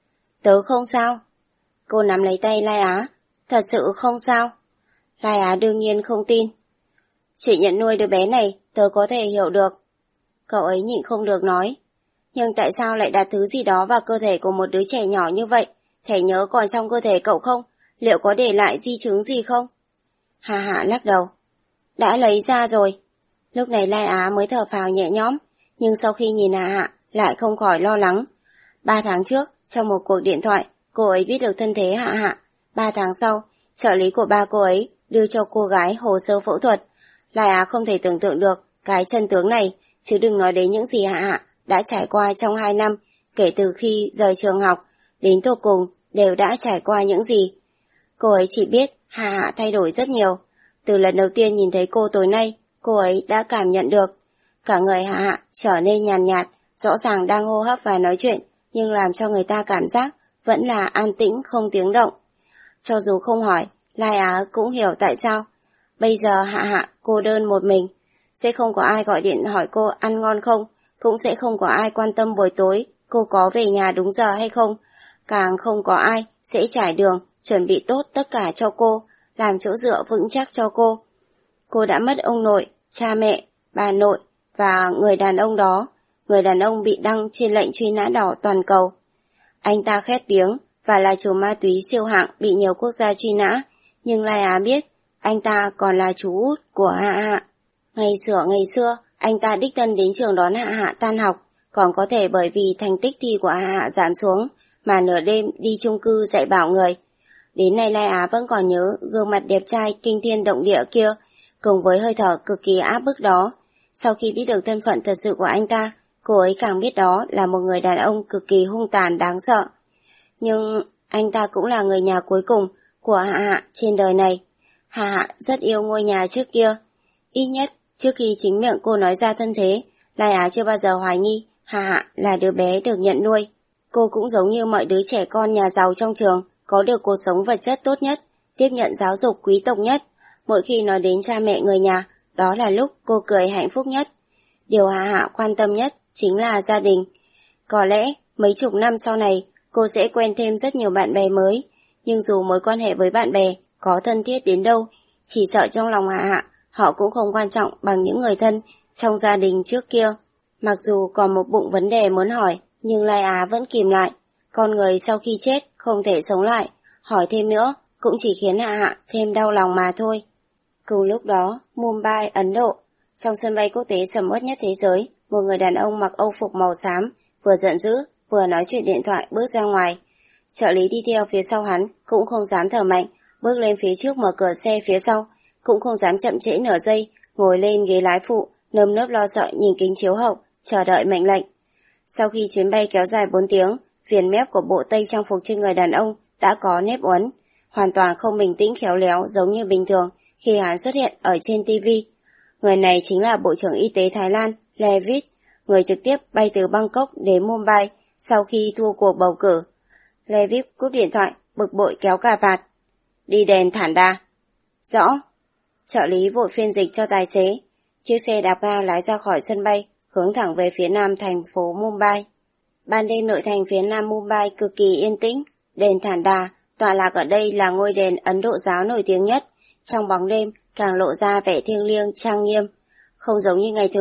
Tớ không sao. Cô nắm lấy tay Lai Á. Thật sự không sao. Lai Á đương nhiên không tin. Chuyện nhận nuôi đứa bé này tớ có thể hiểu được. Cậu ấy nhịn không được nói. Nhưng tại sao lại đặt thứ gì đó vào cơ thể của một đứa trẻ nhỏ như vậy? Thẻ nhớ còn trong cơ thể cậu không? Liệu có để lại di chứng gì không? Hà Hạ lắc đầu. Đã lấy ra rồi. Lúc này Lai Á mới thở phào nhẹ nhõm, nhưng sau khi nhìn Hà Hạ lại không khỏi lo lắng. Ba tháng trước, trong một cuộc điện thoại, cô ấy biết được thân thế Hạ Hạ. Ba tháng sau, trợ lý của ba cô ấy đưa cho cô gái hồ sơ phẫu thuật. Lai Á không thể tưởng tượng được cái chân tướng này, chứ đừng nói đến những gì Hạ Hạ đã trải qua trong hai năm kể từ khi rời trường học, đến tột cùng đều đã trải qua những gì. Cô ấy chỉ biết Hạ Hạ thay đổi rất nhiều. Từ lần đầu tiên nhìn thấy cô tối nay, cô ấy đã cảm nhận được. Cả người Hạ Hạ trở nên nhàn nhạt, rõ ràng đang hô hấp và nói chuyện, nhưng làm cho người ta cảm giác vẫn là an tĩnh không tiếng động. Cho dù không hỏi, Lai Á cũng hiểu tại sao. Bây giờ Hạ Hạ cô đơn một mình, sẽ không có ai gọi điện hỏi cô ăn ngon không, cũng sẽ không có ai quan tâm buổi tối cô có về nhà đúng giờ hay không, càng không có ai sẽ trải đường, chuẩn bị tốt tất cả cho cô, làm chỗ dựa vững chắc cho cô. Cô đã mất ông nội, cha mẹ, bà nội và người đàn ông đó, người đàn ông bị đăng trên lệnh truy nã đỏ toàn cầu. Anh ta khét tiếng và là chủ ma túy siêu hạng bị nhiều quốc gia truy nã, nhưng Lai Á biết anh ta còn là chú út của Hạ Hạ. Ngày xưa ngày xưa, anh ta đích thân đến trường đón Hạ Hạ tan học, còn có thể bởi vì thành tích thi của Hạ Hạ giảm xuống mà nửa đêm đi chung cư dạy bảo người. Đến nay Lai Á vẫn còn nhớ gương mặt đẹp trai kinh thiên động địa kia, cùng với hơi thở cực kỳ áp bức đó. Sau khi biết được thân phận thật sự của anh ta, cô ấy càng biết đó là một người đàn ông cực kỳ hung tàn đáng sợ. Nhưng anh ta cũng là người nhà cuối cùng của Hạ Hạ trên đời này. Hạ Hạ rất yêu ngôi nhà trước kia. Ít nhất, trước khi chính miệng cô nói ra thân thế, Lai Á chưa bao giờ hoài nghi Hạ Hạ là đứa bé được nhận nuôi. Cô cũng giống như mọi đứa trẻ con nhà giàu trong trường, có được cuộc sống vật chất tốt nhất, tiếp nhận giáo dục quý tộc nhất. Mỗi khi nói đến cha mẹ người nhà, đó là lúc cô cười hạnh phúc nhất. Điều Hạ Hạ quan tâm nhất chính là gia đình. Có lẽ mấy chục năm sau này, cô sẽ quen thêm rất nhiều bạn bè mới, nhưng dù mối quan hệ với bạn bè có thân thiết đến đâu, chỉ sợ trong lòng Hạ Hạ, họ cũng không quan trọng bằng những người thân trong gia đình trước kia. Mặc dù còn một bụng vấn đề muốn hỏi, nhưng Lai Á vẫn kìm lại. Con người sau khi chết không thể sống lại, hỏi thêm nữa cũng chỉ khiến Hạ Hạ thêm đau lòng mà thôi. Cùng lúc đó, Mumbai, Ấn Độ, trong sân bay quốc tế sầm uất nhất thế giới, một người đàn ông mặc âu phục màu xám, vừa giận dữ, vừa nói chuyện điện thoại bước ra ngoài. Trợ lý đi theo phía sau hắn cũng không dám thở mạnh, bước lên phía trước mở cửa xe phía sau, cũng không dám chậm trễ nửa giây, ngồi lên ghế lái phụ, nơm nớp lo sợ nhìn kính chiếu hậu, chờ đợi mệnh lệnh. Sau khi chuyến bay kéo dài bốn tiếng, viền mép của bộ tây trang phục trên người đàn ông đã có nếp uốn, hoàn toàn không bình tĩnh khéo léo giống như bình thường khi hắn xuất hiện ở trên ti vi. Người này chính là Bộ trưởng Y tế Thái Lan, Levitt, người trực tiếp bay từ Bangkok đến Mumbai sau khi thua cuộc bầu cử. Levitt cúp điện thoại, bực bội kéo cà vạt. Đi đèn thản đa. Rõ. Trợ lý vội phiên dịch cho tài xế. Chiếc xe đạp ga lái ra khỏi sân bay, hướng thẳng về phía nam thành phố Mumbai. Ban đêm nội thành phía nam Mumbai cực kỳ yên tĩnh. Đền Thản Đà, tọa lạc ở đây là ngôi đền Ấn Độ giáo nổi tiếng nhất. Trong bóng đêm càng lộ ra vẻ thiêng liêng trang nghiêm. Không giống như ngày thường,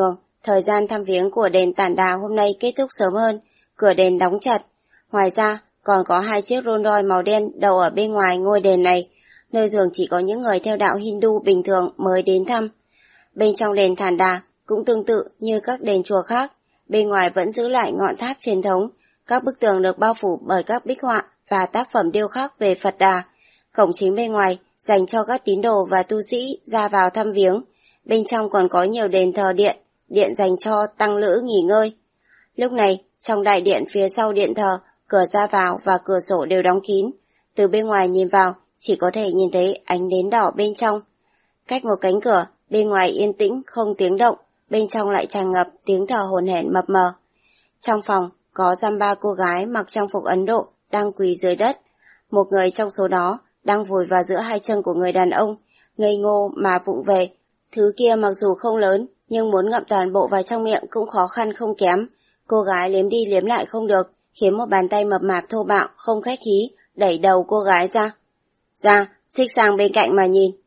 Thời gian thăm viếng của đền Tản Đà hôm nay kết thúc sớm hơn, cửa đền đóng chặt. Ngoài ra, còn có hai chiếc Rolls Royce màu đen đậu ở bên ngoài ngôi đền này, nơi thường chỉ có những người theo đạo Hindu bình thường mới đến thăm. Bên trong đền Tản Đà cũng tương tự như các đền chùa khác, bên ngoài vẫn giữ lại ngọn tháp truyền thống, các bức tường được bao phủ bởi các bích họa và tác phẩm điêu khắc về Phật Đà. Cổng chính bên ngoài dành cho các tín đồ và tu sĩ ra vào thăm viếng, bên trong còn có nhiều đền thờ điện, điện dành cho tăng lữ nghỉ ngơi. Lúc này, trong đại điện phía sau điện thờ, cửa ra vào và cửa sổ đều đóng kín, từ bên ngoài nhìn vào chỉ có thể nhìn thấy ánh nến đỏ bên trong. Cách một cánh cửa, bên ngoài yên tĩnh không tiếng động, bên trong lại tràn ngập tiếng thở hổn hển mập mờ. Trong phòng có dăm ba cô gái mặc trang phục Ấn Độ đang quỳ dưới đất. Một người trong số đó đang vùi vào giữa hai chân của người đàn ông, ngây ngô mà vụng về. Thứ kia mặc dù không lớn, nhưng muốn ngậm toàn bộ vào trong miệng cũng khó khăn không kém. Cô gái liếm đi liếm lại không được, khiến một bàn tay mập mạp thô bạo không khách khí đẩy đầu cô gái ra. Ra, xích sang bên cạnh mà nhìn.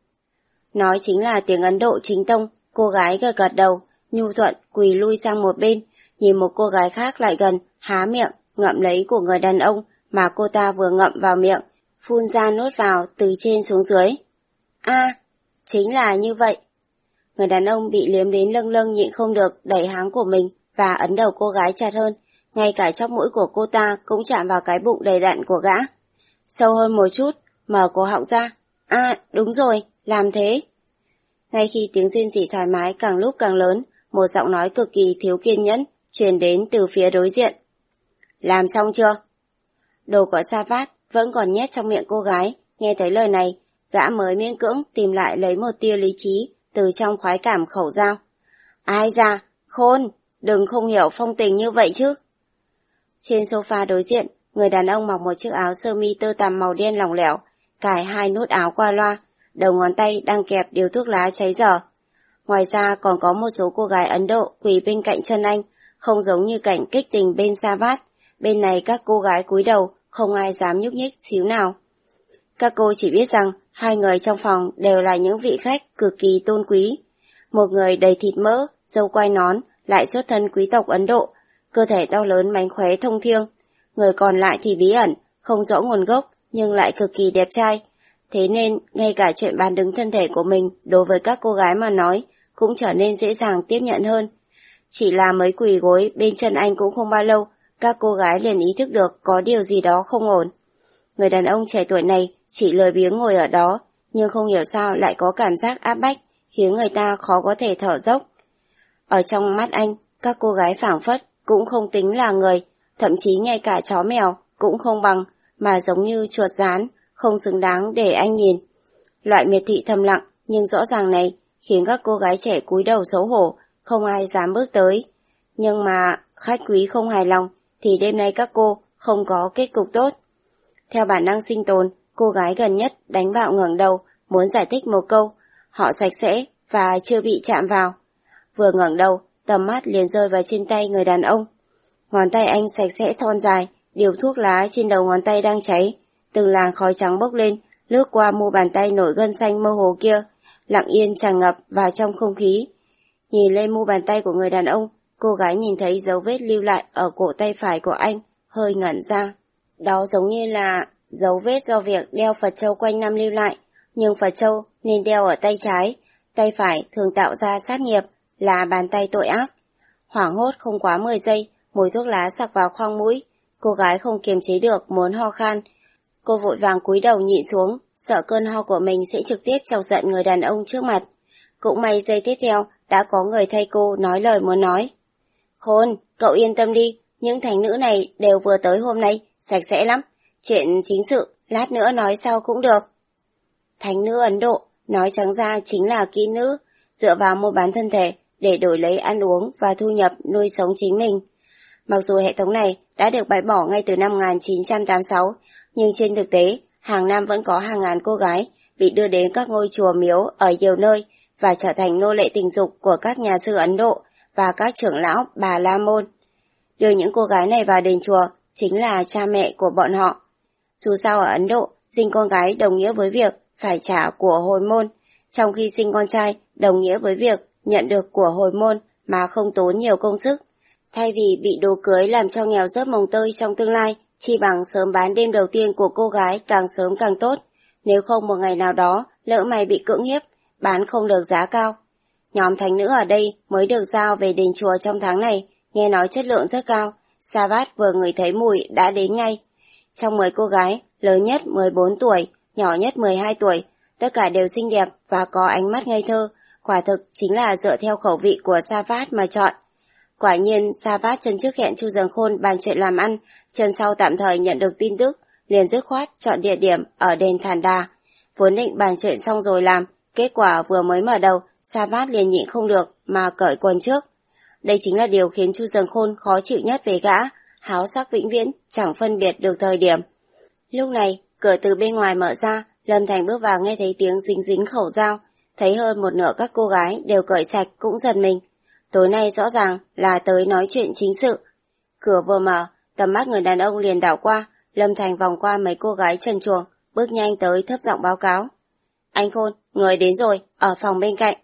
Nói chính là tiếng Ấn Độ chính tông. Cô gái gật gật đầu, nhu thuận quỳ lui sang một bên, nhìn một cô gái khác lại gần, há miệng ngậm lấy của người đàn ông mà cô ta vừa ngậm vào miệng, phun ra nuốt vào từ trên xuống dưới. A, à, chính là như vậy. Người đàn ông bị liếm đến lâng lâng nhịn không được đẩy háng của mình và ấn đầu cô gái chặt hơn, ngay cả chóp mũi của cô ta cũng chạm vào cái bụng đầy đặn của gã. Sâu hơn một chút, mở cổ họng ra. A, à, đúng rồi, làm thế. Ngay khi tiếng rên rỉ thoải mái càng lúc càng lớn, một giọng nói cực kỳ thiếu kiên nhẫn truyền đến từ phía đối diện. Làm xong chưa? Đồ của Savat vẫn còn nhét trong miệng cô gái, nghe thấy lời này, gã mới miễn cưỡng tìm lại lấy một tia lý trí từ trong khoái cảm khẩu dao. Ai da, khôn, đừng không hiểu phong tình như vậy chứ. Trên sofa đối diện, người đàn ông mặc một chiếc áo sơ mi tơ tằm màu đen lỏng lẻo, cài hai nút áo qua loa, đầu ngón tay đang kẹp điếu thuốc lá cháy dở. Ngoài ra còn có một số cô gái Ấn Độ quỳ bên cạnh chân anh, không giống như cảnh kích tình bên Savat. Bên này các cô gái cúi đầu, không ai dám nhúc nhích xíu nào. Các cô chỉ biết rằng hai người trong phòng đều là những vị khách cực kỳ tôn quý. Một người đầy thịt mỡ, râu quai nón, lại xuất thân quý tộc Ấn Độ, cơ thể to lớn mánh khóe thông thiêng. Người còn lại thì bí ẩn, không rõ nguồn gốc, nhưng lại cực kỳ đẹp trai. Thế nên, ngay cả chuyện bán đứng thân thể của mình đối với các cô gái mà nói, cũng trở nên dễ dàng tiếp nhận hơn. Chỉ là mới quỳ gối bên chân anh cũng không bao lâu, các cô gái liền ý thức được có điều gì đó không ổn. Người đàn ông trẻ tuổi này chỉ lười biếng ngồi ở đó, nhưng không hiểu sao lại có cảm giác áp bách, khiến người ta khó có thể thở dốc. Ở trong mắt anh, các cô gái phảng phất cũng không tính là người, thậm chí ngay cả chó mèo cũng không bằng, mà giống như chuột rán, không xứng đáng để anh nhìn. Loại miệt thị thầm lặng nhưng rõ ràng này khiến các cô gái trẻ cúi đầu xấu hổ, không ai dám bước tới. Nhưng mà khách quý không hài lòng thì đêm nay các cô không có kết cục tốt. Theo bản năng sinh tồn, cô gái gần nhất đánh bạo ngẩng đầu, muốn giải thích một câu, họ sạch sẽ và chưa bị chạm vào. Vừa ngẩng đầu, tầm mắt liền rơi vào trên tay người đàn ông. Ngón tay anh sạch sẽ thon dài, điếu thuốc lá trên đầu ngón tay đang cháy, từng làn khói trắng bốc lên, lướt qua mu bàn tay nổi gân xanh mơ hồ kia, lặng yên tràn ngập vào trong không khí. Nhìn lên mu bàn tay của người đàn ông, cô gái nhìn thấy dấu vết lưu lại ở cổ tay phải của anh, hơi ngẩn ra. Đó giống như là dấu vết do việc đeo Phật châu quanh năm lưu lại, nhưng Phật châu nên đeo ở tay trái, tay phải thường tạo ra sát nghiệp, là bàn tay tội ác. Hoảng hốt không quá mười giây, mùi thuốc lá sặc vào khoang mũi, cô gái không kiềm chế được muốn ho khan. Cô vội vàng cúi đầu nhịn xuống, sợ cơn ho của mình sẽ trực tiếp chọc giận người đàn ông trước mặt. Cũng may giây tiếp theo đã có người thay cô nói lời muốn nói. Khôn, cậu yên tâm đi, những thánh nữ này đều vừa tới hôm nay, sạch sẽ lắm. Chuyện chính sự, lát nữa nói sau cũng được. Thánh nữ Ấn Độ, nói trắng ra chính là kỹ nữ, dựa vào mua bán thân thể để đổi lấy ăn uống và thu nhập nuôi sống chính mình. Mặc dù hệ thống này đã được bãi bỏ ngay từ năm một nghìn chín trăm tám mươi sáu, nhưng trên thực tế, hàng năm vẫn có hàng ngàn cô gái bị đưa đến các ngôi chùa miếu ở nhiều nơi và trở thành nô lệ tình dục của các nhà sư Ấn Độ và các trưởng lão Bà La Môn. Đưa những cô gái này vào đền chùa chính là cha mẹ của bọn họ. Dù sao ở Ấn Độ, sinh con gái đồng nghĩa với việc phải trả của hồi môn, trong khi sinh con trai đồng nghĩa với việc nhận được của hồi môn mà không tốn nhiều công sức. Thay vì bị đồ cưới làm cho nghèo rớt mồng tơi trong tương lai, chi bằng sớm bán đêm đầu tiên của cô gái càng sớm càng tốt. Nếu không một ngày nào đó, lỡ mày bị cưỡng hiếp, bán không được giá cao. Nhóm thánh nữ ở đây mới được giao về đền chùa trong tháng này, nghe nói chất lượng rất cao. Savat vừa ngửi thấy mùi đã đến ngay. Trong mười cô gái, lớn nhất mười bốn tuổi, nhỏ nhất mười hai tuổi, tất cả đều xinh đẹp và có ánh mắt ngây thơ, quả thực chính là dựa theo khẩu vị của Savat mà chọn. Quả nhiên, Savat chân trước hẹn Chu Dần Khôn bàn chuyện làm ăn, chân sau tạm thời nhận được tin tức, liền dứt khoát chọn địa điểm ở đền Thản Đà. Vốn định bàn chuyện xong rồi làm, kết quả vừa mới mở đầu, Savat liền nhịn không được mà cởi quần trước. Đây chính là điều khiến Chu Dần Khôn khó chịu nhất về gã, háo sắc vĩnh viễn, chẳng phân biệt được thời điểm. Lúc này, cửa từ bên ngoài mở ra, Lâm Thành bước vào nghe thấy tiếng dính dính khẩu dao, thấy hơn một nửa các cô gái đều cởi sạch cũng giật mình. Tối nay rõ ràng là tới nói chuyện chính sự. Cửa vừa mở, tầm mắt người đàn ông liền đảo qua, Lâm Thành vòng qua mấy cô gái trần truồng, bước nhanh tới thấp giọng báo cáo. Anh Khôn, người đến rồi, ở phòng bên cạnh.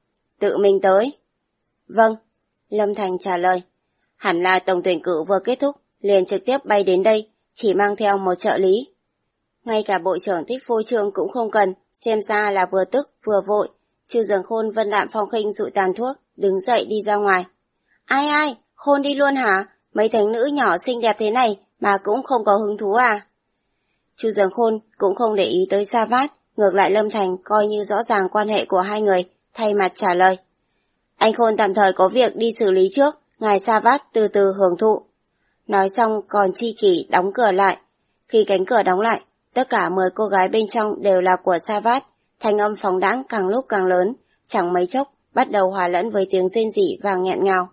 Tự mình tới. Vâng, Lâm Thành trả lời. Hẳn là tổng tuyển cử vừa kết thúc, liền trực tiếp bay đến đây, chỉ mang theo một trợ lý. Ngay cả bộ trưởng thích phô trương cũng không cần, xem ra là vừa tức vừa vội. Chu Dần Khôn vân đạm phong khinh dụi tàn thuốc, đứng dậy đi ra ngoài. Ai ai, Khôn đi luôn hả? Mấy thánh nữ nhỏ xinh đẹp thế này mà cũng không có hứng thú à? Chu Dần Khôn cũng không để ý tới Savat, ngược lại Lâm Thành coi như rõ ràng quan hệ của hai người, thay mặt trả lời. Anh Khôn tạm thời có việc đi xử lý trước, ngài Savat từ từ hưởng thụ. Nói xong còn chi kỷ đóng cửa lại. Khi cánh cửa đóng lại, tất cả mười cô gái bên trong đều là của Savat, thanh âm phóng đãng càng lúc càng lớn, chẳng mấy chốc bắt đầu hòa lẫn với tiếng rên rỉ và nghẹn ngào.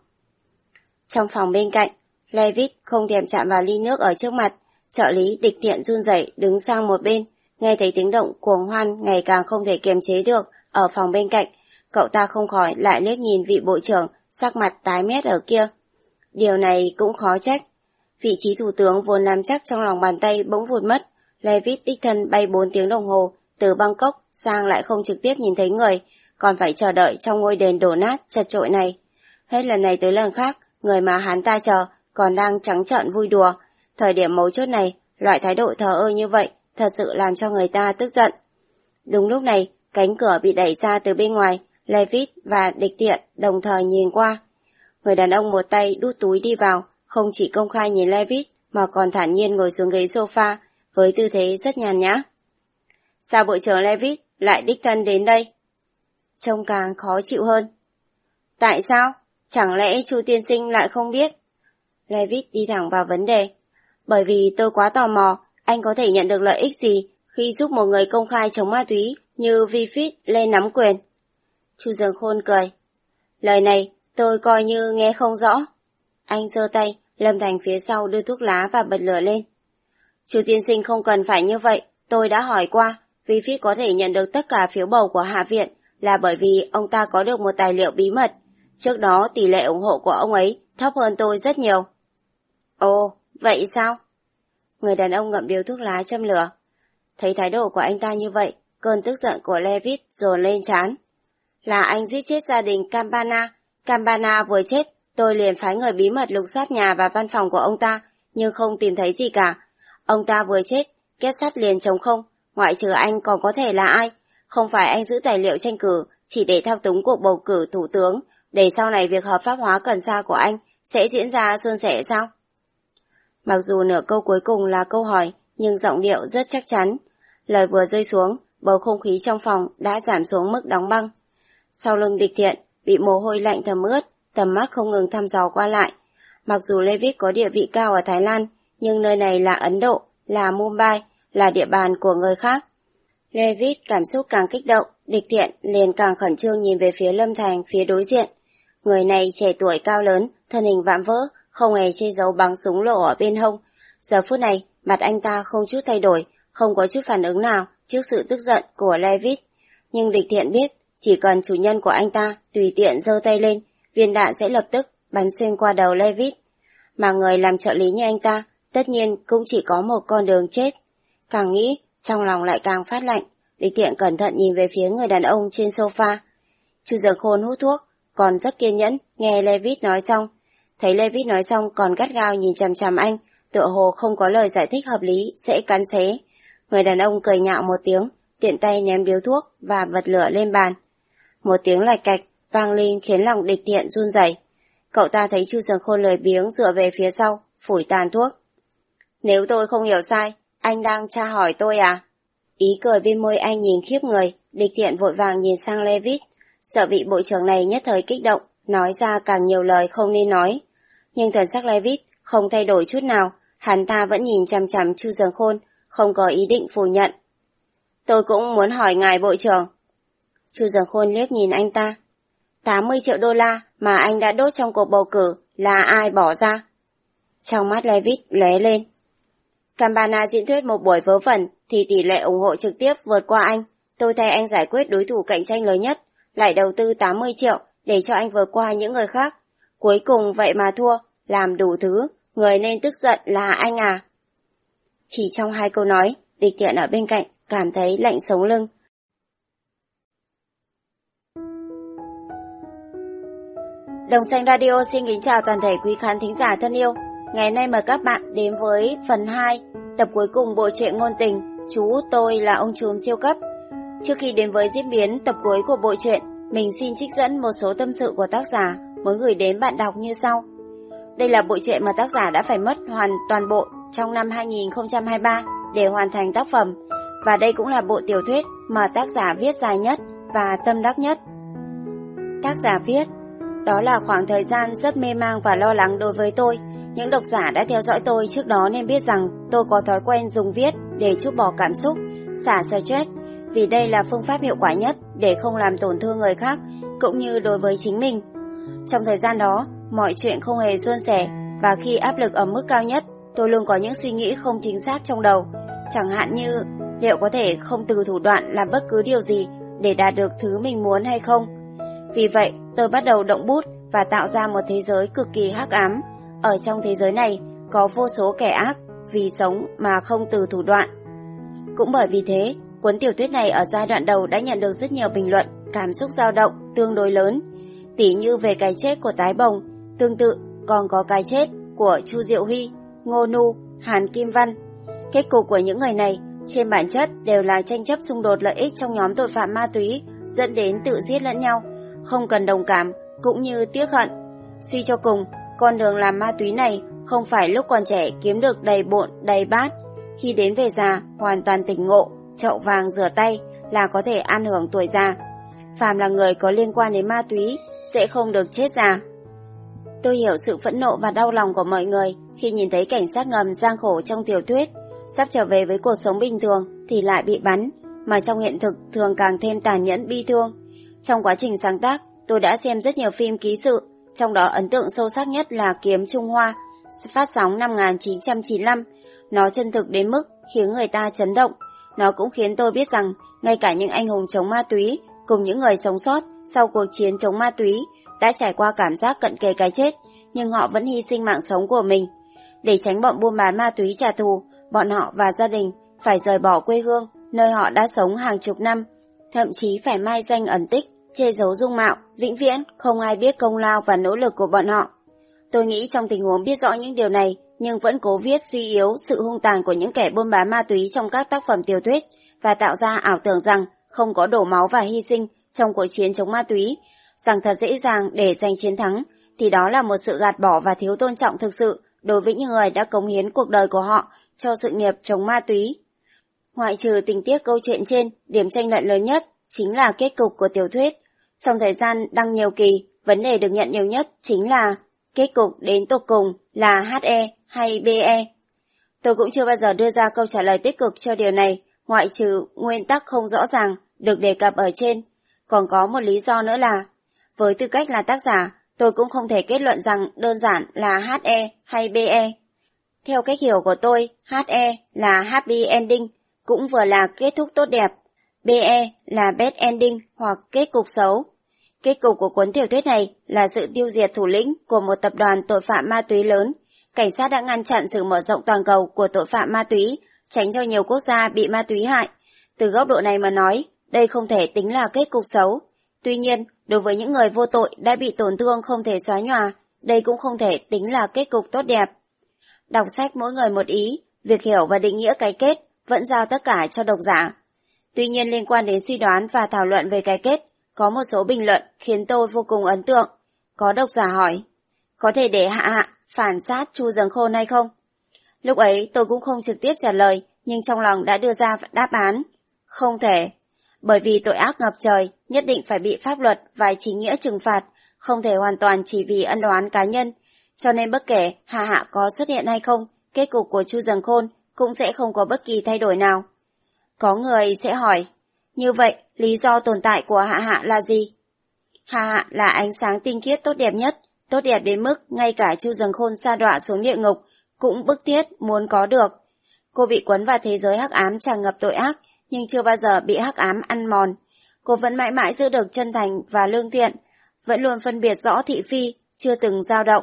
Trong phòng bên cạnh, Levitt không thèm chạm vào ly nước ở trước mặt, trợ lý Địch Thiện run rẩy đứng sang một bên, nghe thấy tiếng động cuồng hoan ngày càng không thể kiềm chế được ở phòng bên cạnh, cậu ta không khỏi lại liếc nhìn vị bộ trưởng sắc mặt tái mét ở kia. Điều này cũng khó trách, vị trí thủ tướng vốn nắm chắc trong lòng bàn tay bỗng vụt mất. Levitt đích thân bay bốn tiếng đồng hồ từ Bangkok sang lại không trực tiếp nhìn thấy người, còn phải chờ đợi trong ngôi đền đổ nát chật chội này. Hết lần này tới lần khác, người mà hắn ta chờ còn đang trắng trợn vui đùa. Thời điểm mấu chốt này, loại thái độ thờ ơ như vậy thật sự làm cho người ta tức giận. Đúng lúc này, cánh cửa bị đẩy ra từ bên ngoài, Levitt và Địch Thiện đồng thời nhìn qua. Người đàn ông một tay đút túi đi vào, không chỉ công khai nhìn Levitt mà còn thản nhiên ngồi xuống ghế sofa với tư thế rất nhàn nhã. Sao bộ trưởng Levitt lại đích thân đến đây? Trông càng khó chịu hơn. Tại sao? Chẳng lẽ Chu tiên sinh lại không biết? Levitt đi thẳng vào vấn đề. Bởi vì tôi quá tò mò, anh có thể nhận được lợi ích gì khi giúp một người công khai chống ma túy như Vifit lên nắm quyền? Chu Dần Khôn cười. Lời này tôi coi như nghe không rõ. Anh giơ tay, Lâm Thành phía sau đưa thuốc lá và bật lửa lên. Chu tiên sinh không cần phải như vậy, tôi đã hỏi qua, Vifit có thể nhận được tất cả phiếu bầu của Hạ viện là bởi vì ông ta có được một tài liệu bí mật. Trước đó tỷ lệ ủng hộ của ông ấy thấp hơn tôi rất nhiều. Ồ, vậy sao? Người đàn ông ngậm điếu thuốc lá châm lửa. Thấy thái độ của anh ta như vậy, cơn tức giận của Levitt dồn lên trán. Là anh giết chết gia đình Campana. Campana vừa chết, tôi liền phái người bí mật lục soát nhà và văn phòng của ông ta, nhưng không tìm thấy gì cả. Ông ta vừa chết, két sắt liền trống không, ngoại trừ anh còn có thể là ai? Không phải anh giữ tài liệu tranh cử chỉ để thao túng cuộc bầu cử thủ tướng, để sau này việc hợp pháp hóa cần sa của anh sẽ diễn ra suôn sẻ sao? Mặc dù nửa câu cuối cùng là câu hỏi, nhưng giọng điệu rất chắc chắn. Lời vừa rơi xuống, bầu không khí trong phòng đã giảm xuống mức đóng băng. Sau lưng Địch Thiện, bị mồ hôi lạnh thấm ướt, tầm mắt không ngừng thăm dò qua lại. Mặc dù Levitt có địa vị cao ở Thái Lan, nhưng nơi này là Ấn Độ, là Mumbai, là địa bàn của người khác. Levitt cảm xúc càng kích động, Địch Thiện liền càng khẩn trương nhìn về phía Lâm Thành phía đối diện. Người này trẻ tuổi cao lớn, thân hình vạm vỡ, không hề che giấu bằng súng lộ ở bên hông. Giờ phút này, mặt anh ta không chút thay đổi, không có chút phản ứng nào trước sự tức giận của Levitt. Nhưng Địch Thiện biết, chỉ cần chủ nhân của anh ta tùy tiện giơ tay lên, viên đạn sẽ lập tức bắn xuyên qua đầu Levitt. Mà người làm trợ lý như anh ta, tất nhiên cũng chỉ có một con đường chết. Càng nghĩ, trong lòng lại càng phát lạnh. Địch Thiện cẩn thận nhìn về phía người đàn ông trên sofa. Chu Dần Khôn hút thuốc, còn rất kiên nhẫn Nghe Levitt nói xong, thấy Levitt nói xong còn gắt gao nhìn chằm chằm anh, tựa hồ không có lời giải thích hợp lý, sẽ cắn xé. Người đàn ông cười nhạo một tiếng, tiện tay ném điếu thuốc và bật lửa lên bàn. Một tiếng lạch cạch vang lên khiến lòng Địch Thiện run rẩy. Cậu ta thấy Chu Dường Khôn lười biếng dựa về phía sau, phủi tàn thuốc. Nếu tôi không hiểu sai, anh đang tra hỏi tôi à? Ý cười bên môi anh nhìn khiếp người, Địch Thiện vội vàng nhìn sang Levitt, sợ vị bộ trưởng này nhất thời kích động, nói ra càng nhiều lời không nên nói. Nhưng thần sắc Levitt không thay đổi chút nào, hắn ta vẫn nhìn chằm chằm Chu Dường Khôn, không có ý định phủ nhận. Tôi cũng muốn hỏi ngài bộ trưởng. Chu Dường Khôn liếc nhìn anh ta. tám mươi triệu đô la mà anh đã đốt trong cuộc bầu cử là ai bỏ ra? Trong mắt Levitt lóe lên. Campana diễn thuyết một buổi vớ vẩn thì tỷ lệ ủng hộ trực tiếp vượt qua anh. Tôi thay anh giải quyết đối thủ cạnh tranh lớn nhất, lại đầu tư tám mươi triệu để cho anh vượt qua những người khác. Cuối cùng vậy mà thua, làm đủ thứ, người nên tức giận là anh à? Chỉ trong hai câu nói, Địch Thiện ở bên cạnh cảm thấy lạnh sống lưng. Đồng Xanh Radio xin kính chào toàn thể quý khán thính giả thân yêu. Ngày hôm nay mời các bạn đến với phần hai, tập cuối cùng bộ truyện ngôn tình Chú Tôi Là Ông Trùm Siêu Cấp. Trước khi đến với diễn biến tập cuối của bộ truyện, mình xin trích dẫn một số tâm sự của tác giả muốn gửi đến bạn đọc như sau. Đây là bộ truyện mà tác giả đã phải mất hoàn toàn bộ trong năm hai nghìn không trăm hai mươi ba để hoàn thành tác phẩm, và đây cũng là bộ tiểu thuyết mà tác giả viết dài nhất và tâm đắc nhất. Tác giả viết, đó là khoảng thời gian rất mê mang và lo lắng đối với tôi. Những độc giả đã theo dõi tôi trước đó nên biết rằng tôi có thói quen dùng viết để trút bỏ cảm xúc, xả stress, vì đây là phương pháp hiệu quả nhất để không làm tổn thương người khác, cũng như đối với chính mình. Trong thời gian đó, mọi chuyện không hề suôn sẻ, và khi áp lực ở mức cao nhất, tôi luôn có những suy nghĩ không chính xác trong đầu, chẳng hạn như liệu có thể không từ thủ đoạn làm bất cứ điều gì để đạt được thứ mình muốn hay không. Vì vậy, tôi bắt đầu động bút và tạo ra một thế giới cực kỳ hắc ám. Ở trong thế giới này, có vô số kẻ ác vì sống mà không từ thủ đoạn. Cũng bởi vì thế, cuốn tiểu thuyết này ở giai đoạn đầu đã nhận được rất nhiều bình luận, cảm xúc dao động tương đối lớn, tỉ như về cái chết của Tái Bồng, tương tự còn có cái chết của Chu Diệu Huy, Ngô Nu, Hàn Kim Văn. Kết cục của những người này trên bản chất đều là tranh chấp xung đột lợi ích trong nhóm tội phạm ma túy, dẫn đến tự giết lẫn nhau, không cần đồng cảm cũng như tiếc hận. Suy cho cùng, con đường làm ma túy này không phải lúc còn trẻ kiếm được đầy bộn đầy bát, khi đến về già hoàn toàn tỉnh ngộ, chậu vàng rửa tay là có thể an hưởng tuổi già. Phàm là người có liên quan đến ma túy sẽ không được chết già. Tôi hiểu sự phẫn nộ và đau lòng của mọi người khi nhìn thấy cảnh sát ngầm gian khổ trong tiểu thuyết, sắp trở về với cuộc sống bình thường thì lại bị bắn, mà trong hiện thực thường càng thêm tàn nhẫn bi thương. Trong quá trình sáng tác, tôi đã xem rất nhiều phim ký sự, trong đó ấn tượng sâu sắc nhất là Kiếm Trung Hoa, phát sóng năm một nghìn chín trăm chín mươi lăm. Nó chân thực đến mức khiến người ta chấn động. Nó cũng khiến tôi biết rằng ngay cả những anh hùng chống ma túy cùng những người sống sót sau cuộc chiến chống ma túy đã trải qua cảm giác cận kề cái chết, nhưng họ vẫn hy sinh mạng sống của mình. Để tránh bọn buôn bán ma túy trả thù, bọn họ và gia đình phải rời bỏ quê hương, nơi họ đã sống hàng chục năm, thậm chí phải mai danh ẩn tích, che giấu dung mạo, vĩnh viễn không ai biết công lao và nỗ lực của bọn họ. Tôi nghĩ trong tình huống biết rõ những điều này, nhưng vẫn cố viết suy yếu sự hung tàn của những kẻ buôn bán ma túy trong các tác phẩm tiểu thuyết và tạo ra ảo tưởng rằng không có đổ máu và hy sinh trong cuộc chiến chống ma túy, rằng thật dễ dàng để giành chiến thắng, thì đó là một sự gạt bỏ và thiếu tôn trọng thực sự đối với những người đã cống hiến cuộc đời của họ cho sự nghiệp chống ma túy. Ngoại trừ tình tiết câu chuyện trên, điểm tranh luận lớn nhất chính là kết cục của tiểu thuyết. Trong thời gian đăng nhiều kỳ, vấn đề được nhận nhiều nhất chính là kết cục đến tột cùng là hát e hay bê e. Tôi cũng chưa bao giờ đưa ra câu trả lời tích cực cho điều này, ngoại trừ nguyên tắc không rõ ràng được đề cập ở trên. Còn có một lý do nữa là, với tư cách là tác giả, tôi cũng không thể kết luận rằng đơn giản là hát e hay bê e. Theo cách hiểu của tôi, hát e là happy ending, cũng vừa là kết thúc tốt đẹp. bê e là bad ending hoặc kết cục xấu. Kết cục của cuốn tiểu thuyết này là sự tiêu diệt thủ lĩnh của một tập đoàn tội phạm ma túy lớn. Cảnh sát đã ngăn chặn sự mở rộng toàn cầu của tội phạm ma túy, tránh cho nhiều quốc gia bị ma túy hại. Từ góc độ này mà nói, đây không thể tính là kết cục xấu. Tuy nhiên, đối với những người vô tội đã bị tổn thương không thể xóa nhòa, đây cũng không thể tính là kết cục tốt đẹp. Đọc sách mỗi người một ý, việc hiểu và định nghĩa cái kết vẫn giao tất cả cho độc giả. Tuy nhiên liên quan đến suy đoán và thảo luận về cái kết, có một số bình luận khiến tôi vô cùng ấn tượng. Có độc giả hỏi, có thể để Hạ Hạ phản sát Chu Dâng Khôn hay không? Lúc ấy tôi cũng không trực tiếp trả lời, nhưng trong lòng đã đưa ra đáp án. Không thể. Bởi vì tội ác ngập trời, nhất định phải bị pháp luật và chính nghĩa trừng phạt, không thể hoàn toàn chỉ vì ân oán cá nhân. Cho nên bất kể Hạ Hạ có xuất hiện hay không, kết cục của Chu Dâng Khôn cũng sẽ không có bất kỳ thay đổi nào. Có người sẽ hỏi, như vậy lý do tồn tại của Hạ Hạ là gì? Hạ Hạ là ánh sáng tinh khiết tốt đẹp nhất, tốt đẹp đến mức ngay cả Chu Dâng Khôn sa đọa xuống địa ngục cũng bức thiết muốn có được. Cô bị quấn vào thế giới hắc ám tràn ngập tội ác, nhưng chưa bao giờ bị hắc ám ăn mòn. Cô vẫn mãi mãi giữ được chân thành và lương thiện, vẫn luôn phân biệt rõ thị phi, chưa từng dao động.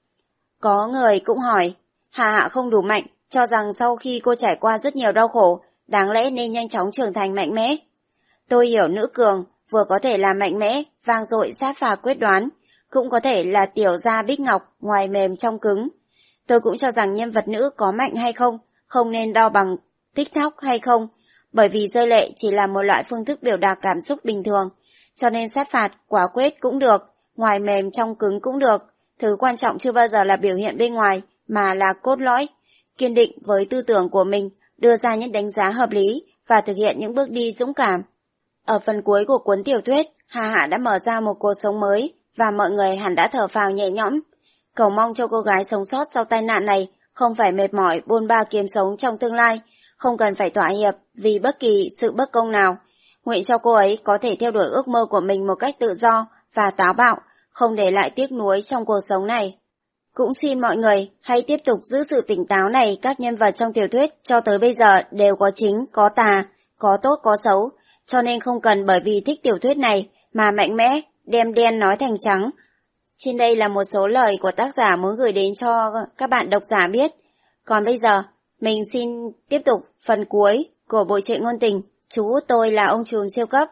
Có người cũng hỏi, Hạ Hạ không đủ mạnh, cho rằng sau khi cô trải qua rất nhiều đau khổ, đáng lẽ nên nhanh chóng trưởng thành mạnh mẽ. Tôi hiểu nữ cường vừa có thể là mạnh mẽ, vang dội sát phạt quyết đoán, cũng có thể là tiểu gia bích ngọc, ngoài mềm trong cứng. Tôi cũng cho rằng nhân vật nữ có mạnh hay không, không nên đo bằng TikTok hay không, bởi vì rơi lệ chỉ là một loại phương thức biểu đạt cảm xúc bình thường, cho nên sát phạt, quả quyết cũng được, ngoài mềm trong cứng cũng được. Thứ quan trọng chưa bao giờ là biểu hiện bên ngoài, mà là cốt lõi, kiên định với tư tưởng của mình, đưa ra những đánh giá hợp lý và thực hiện những bước đi dũng cảm. Ở phần cuối của cuốn tiểu thuyết, Hạ Hạ đã mở ra một cuộc sống mới và mọi người hẳn đã thở phào nhẹ nhõm. Cầu mong cho cô gái sống sót sau tai nạn này không phải mệt mỏi bôn ba kiếm sống trong tương lai, không cần phải thỏa hiệp vì bất kỳ sự bất công nào. Nguyện cho cô ấy có thể theo đuổi ước mơ của mình một cách tự do và táo bạo, không để lại tiếc nuối trong cuộc sống này. Cũng xin mọi người hãy tiếp tục giữ sự tỉnh táo này, các nhân vật trong tiểu thuyết cho tới bây giờ đều có chính, có tà, có tốt có xấu, cho nên không cần bởi vì thích tiểu thuyết này mà mạnh mẽ, đem đen nói thành trắng. Trên đây là một số lời của tác giả muốn gửi đến cho các bạn độc giả biết. Còn bây giờ, mình xin tiếp tục phần cuối của bộ truyện ngôn tình Chú Tôi Là Ông Trùm Siêu Cấp.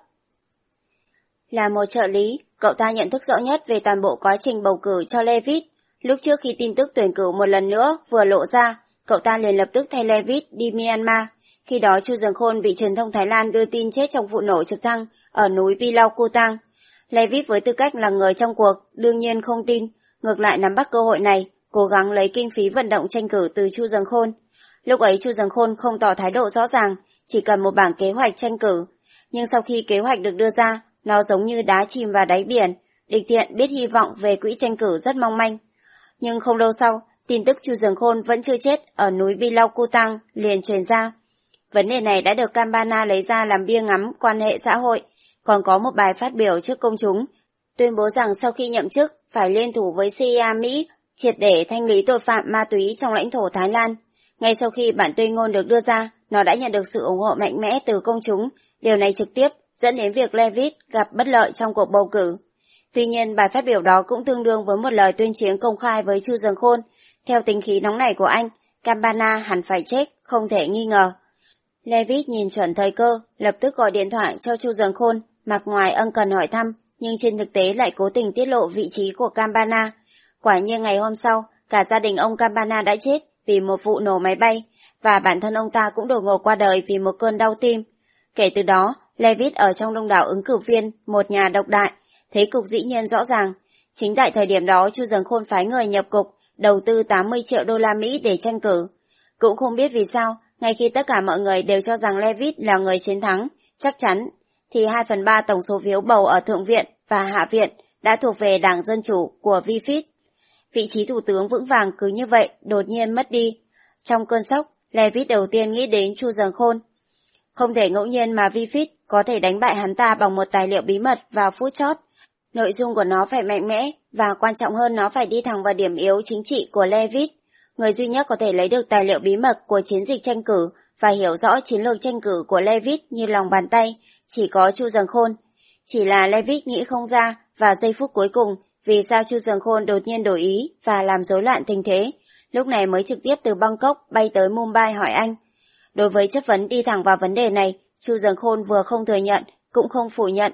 Là một trợ lý, cậu ta nhận thức rõ nhất về toàn bộ quá trình bầu cử cho Levitt. Lúc trước khi tin tức tuyển cử một lần nữa vừa lộ ra, cậu ta liền lập tức thay Levitt đi Myanmar. Khi đó Chu Dâng Khôn bị truyền thông Thái Lan đưa tin chết trong vụ nổ trực thăng ở núi Pilau Kutang. Levitt với tư cách là người trong cuộc đương nhiên không tin, ngược lại nắm bắt cơ hội này, cố gắng lấy kinh phí vận động tranh cử từ Chu Dâng Khôn. Lúc ấy Chu Dâng Khôn không tỏ thái độ rõ ràng, chỉ cần một bảng kế hoạch tranh cử. Nhưng sau khi kế hoạch được đưa ra, nó giống như đá chìm vào đáy biển, địch thiện biết hy vọng về quỹ tranh cử rất mong manh. Nhưng không lâu sau, tin tức Chu Dâng Khôn vẫn chưa chết ở núi Pilau Kutang liền truyền ra. Vấn đề này đã được Campana lấy ra làm bia ngắm quan hệ xã hội, còn có một bài phát biểu trước công chúng, tuyên bố rằng sau khi nhậm chức phải liên thủ với xê i a Mỹ triệt để thanh lý tội phạm ma túy trong lãnh thổ Thái Lan. Ngay sau khi bản tuyên ngôn được đưa ra, nó đã nhận được sự ủng hộ mạnh mẽ từ công chúng, điều này trực tiếp dẫn đến việc Levitt gặp bất lợi trong cuộc bầu cử. Tuy nhiên, bài phát biểu đó cũng tương đương với một lời tuyên chiến công khai với Chu Dâng Khôn. Theo tính khí nóng nảy của anh, Campana hẳn phải chết, không thể nghi ngờ. Levitt nhìn chuẩn thời cơ, lập tức gọi điện thoại cho Chu Dâng Khôn, mặc ngoài ân cần hỏi thăm, nhưng trên thực tế lại cố tình tiết lộ vị trí của Campana. Quả nhiên ngày hôm sau, cả gia đình ông Campana đã chết vì một vụ nổ máy bay, và bản thân ông ta cũng đột ngột qua đời vì một cơn đau tim. Kể từ đó, Levitt ở trong đông đảo ứng cử viên, một nhà độc đại, thế cục dĩ nhiên rõ ràng. Chính tại thời điểm đó, Chu Dâng Khôn phái người nhập cục, đầu tư tám mươi triệu đô la Mỹ để tranh cử. Cũng không biết vì sao, ngay khi tất cả mọi người đều cho rằng Levitt là người chiến thắng, chắc chắn, thì hai phần ba tổng số phiếu bầu ở Thượng viện và Hạ viện đã thuộc về Đảng Dân Chủ của Griffith. Vị trí thủ tướng vững vàng cứ như vậy đột nhiên mất đi. Trong cơn sốc, Levitt đầu tiên nghĩ đến Chu Dâng Khôn. Không thể ngẫu nhiên mà Griffith có thể đánh bại hắn ta bằng một tài liệu bí mật vào phút chót. Nội dung của nó phải mạnh mẽ, và quan trọng hơn nó phải đi thẳng vào điểm yếu chính trị của Levitt. Người duy nhất có thể lấy được tài liệu bí mật của chiến dịch tranh cử và hiểu rõ chiến lược tranh cử của Levitt như lòng bàn tay, chỉ có Chu Dâng Khôn. Chỉ là Levitt nghĩ không ra, và giây phút cuối cùng, vì sao Chu Dâng Khôn đột nhiên đổi ý và làm rối loạn tình thế, lúc này mới trực tiếp từ Bangkok bay tới Mumbai hỏi anh. Đối với chất vấn đi thẳng vào vấn đề này, Chu Dâng Khôn vừa không thừa nhận, cũng không phủ nhận.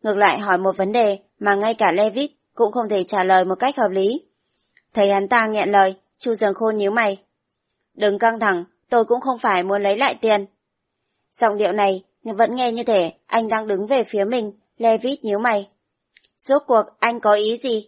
ngược lại hỏi một vấn đề mà ngay cả Levitt cũng không thể trả lời một cách hợp lý. Thấy hắn ta nghẹn lời, Chu Dương Khôn nhíu mày. Đừng căng thẳng, tôi cũng không phải muốn lấy lại tiền. Giọng điệu này vẫn nghe như thể anh đang đứng về phía mình. Levitt nhíu mày. Rốt cuộc anh có ý gì?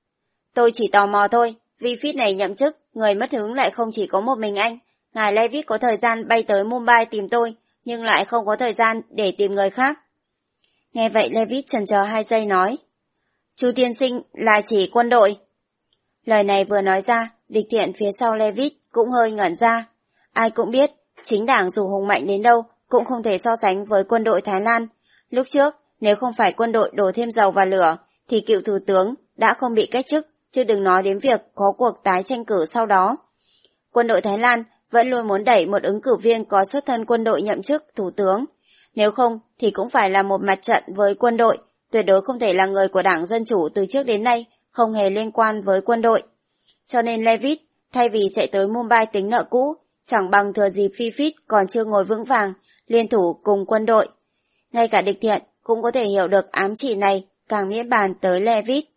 Tôi chỉ tò mò thôi, Vifit này nhậm chức, người mất hứng lại không chỉ có một mình anh. Ngài Levitt có thời gian bay tới Mumbai tìm tôi, nhưng lại không có thời gian để tìm người khác. Nghe vậy Levitt chần chờ hai giây nói. Chu tiên sinh là chỉ quân đội. Lời này vừa nói ra, địch thiện phía sau Levitt cũng hơi ngẩn ra. Ai cũng biết, chính đảng dù hùng mạnh đến đâu cũng không thể so sánh với quân đội Thái Lan. Lúc trước, nếu không phải quân đội đổ thêm dầu vào lửa, thì cựu thủ tướng đã không bị cách chức, chứ đừng nói đến việc có cuộc tái tranh cử sau đó. Quân đội Thái Lan vẫn luôn muốn đẩy một ứng cử viên có xuất thân quân đội nhậm chức thủ tướng. Nếu không thì cũng phải là một mặt trận với quân đội, tuyệt đối không thể là người của Đảng Dân Chủ từ trước đến nay, không hề liên quan với quân đội. Cho nên Levitt, thay vì chạy tới Mumbai tính nợ cũ, chẳng bằng thừa dịp Vifit còn chưa ngồi vững vàng, liên thủ cùng quân đội. Ngay cả địch thiện cũng có thể hiểu được ám chỉ này, càng miễn bàn tới Levitt.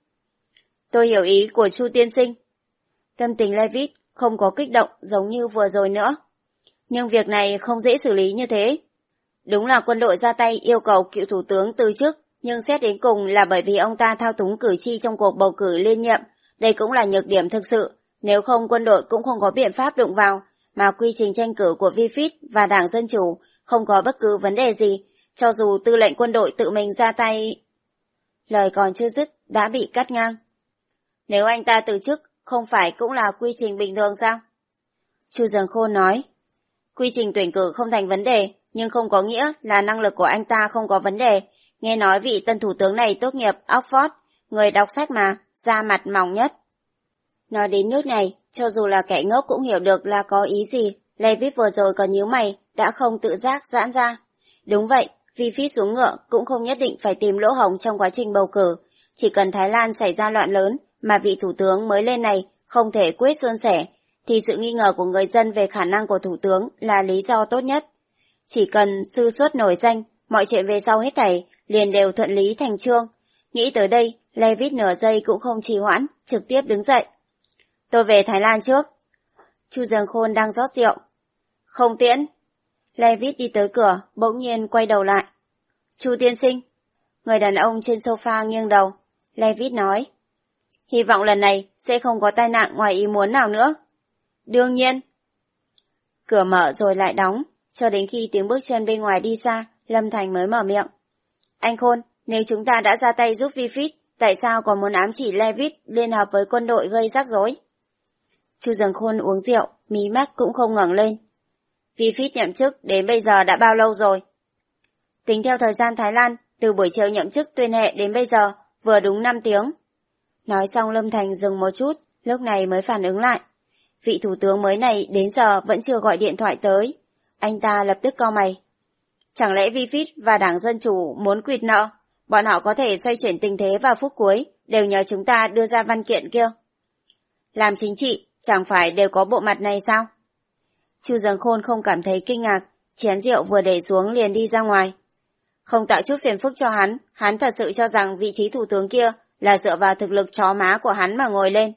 Tôi hiểu ý của Chu tiên sinh. Tâm tình Levitt không có kích động giống như vừa rồi nữa. Nhưng việc này không dễ xử lý như thế. Đúng là quân đội ra tay yêu cầu cựu thủ tướng từ chức, nhưng xét đến cùng là bởi vì ông ta thao túng cử tri trong cuộc bầu cử liên nhiệm. Đây cũng là nhược điểm thực sự, nếu không quân đội cũng không có biện pháp đụng vào, mà quy trình tranh cử của Vifit và Đảng Dân Chủ không có bất cứ vấn đề gì, cho dù tư lệnh quân đội tự mình ra tay. Lời còn chưa dứt đã bị cắt ngang. Nếu anh ta từ chức, không phải cũng là quy trình bình thường sao? Chu Dương Khôn nói, quy trình tuyển cử không thành vấn đề, nhưng không có nghĩa là năng lực của anh ta không có vấn đề. Nghe nói vị tân thủ tướng này tốt nghiệp Oxford, người đọc sách mà, da mặt mỏng nhất. Nói đến nước này, cho dù là kẻ ngốc cũng hiểu được là có ý gì. Levitt vừa rồi còn nhíu mày, đã không tự giác giãn ra. Đúng vậy, Vifit xuống ngựa cũng không nhất định phải tìm lỗ hổng trong quá trình bầu cử. Chỉ cần Thái Lan xảy ra loạn lớn mà vị thủ tướng mới lên này không thể quyết suôn sẻ, thì sự nghi ngờ của người dân về khả năng của thủ tướng là lý do tốt nhất. Chỉ cần sư xuất nổi danh, mọi chuyện về sau hết thảy liền đều thuận lý thành chương. Nghĩ tới đây, Levitt nửa giây cũng không trì hoãn, trực tiếp đứng dậy. Tôi về Thái Lan trước. Chu Dương Khôn đang rót rượu. Không tiễn. Levitt đi tới cửa, bỗng nhiên quay đầu lại. Chu tiên sinh. Người đàn ông trên sofa nghiêng đầu. Levitt nói. Hy vọng lần này sẽ không có tai nạn ngoài ý muốn nào nữa. Đương nhiên. Cửa mở rồi lại đóng, cho đến khi tiếng bước chân bên ngoài đi xa, Lâm Thành mới mở miệng. Anh Khôn, nếu chúng ta đã ra tay giúp Vifit, tại sao còn muốn ám chỉ Levitt liên hợp với quân đội gây rắc rối? Chu Dương Khôn uống rượu, mí mắt cũng không ngẩng lên. Vifit nhậm chức đến bây giờ đã bao lâu rồi? Tính theo thời gian Thái Lan, từ buổi chiều nhậm chức tuyên hệ đến bây giờ, vừa đúng năm tiếng. Nói xong Lâm Thành dừng một chút, lúc này mới phản ứng lại. Vị thủ tướng mới này đến giờ vẫn chưa gọi điện thoại tới. Anh ta lập tức cau mày. Chẳng lẽ Vifit và Đảng Dân Chủ muốn quỵt nợ? Bọn họ có thể xoay chuyển tình thế vào phút cuối, đều nhờ chúng ta đưa ra văn kiện kia. Làm chính trị, chẳng phải đều có bộ mặt này sao? Chu Dương Khôn không cảm thấy kinh ngạc, chén rượu vừa để xuống liền đi ra ngoài. Không tạo chút phiền phức cho hắn, hắn thật sự cho rằng vị trí thủ tướng kia là dựa vào thực lực chó má của hắn mà ngồi lên.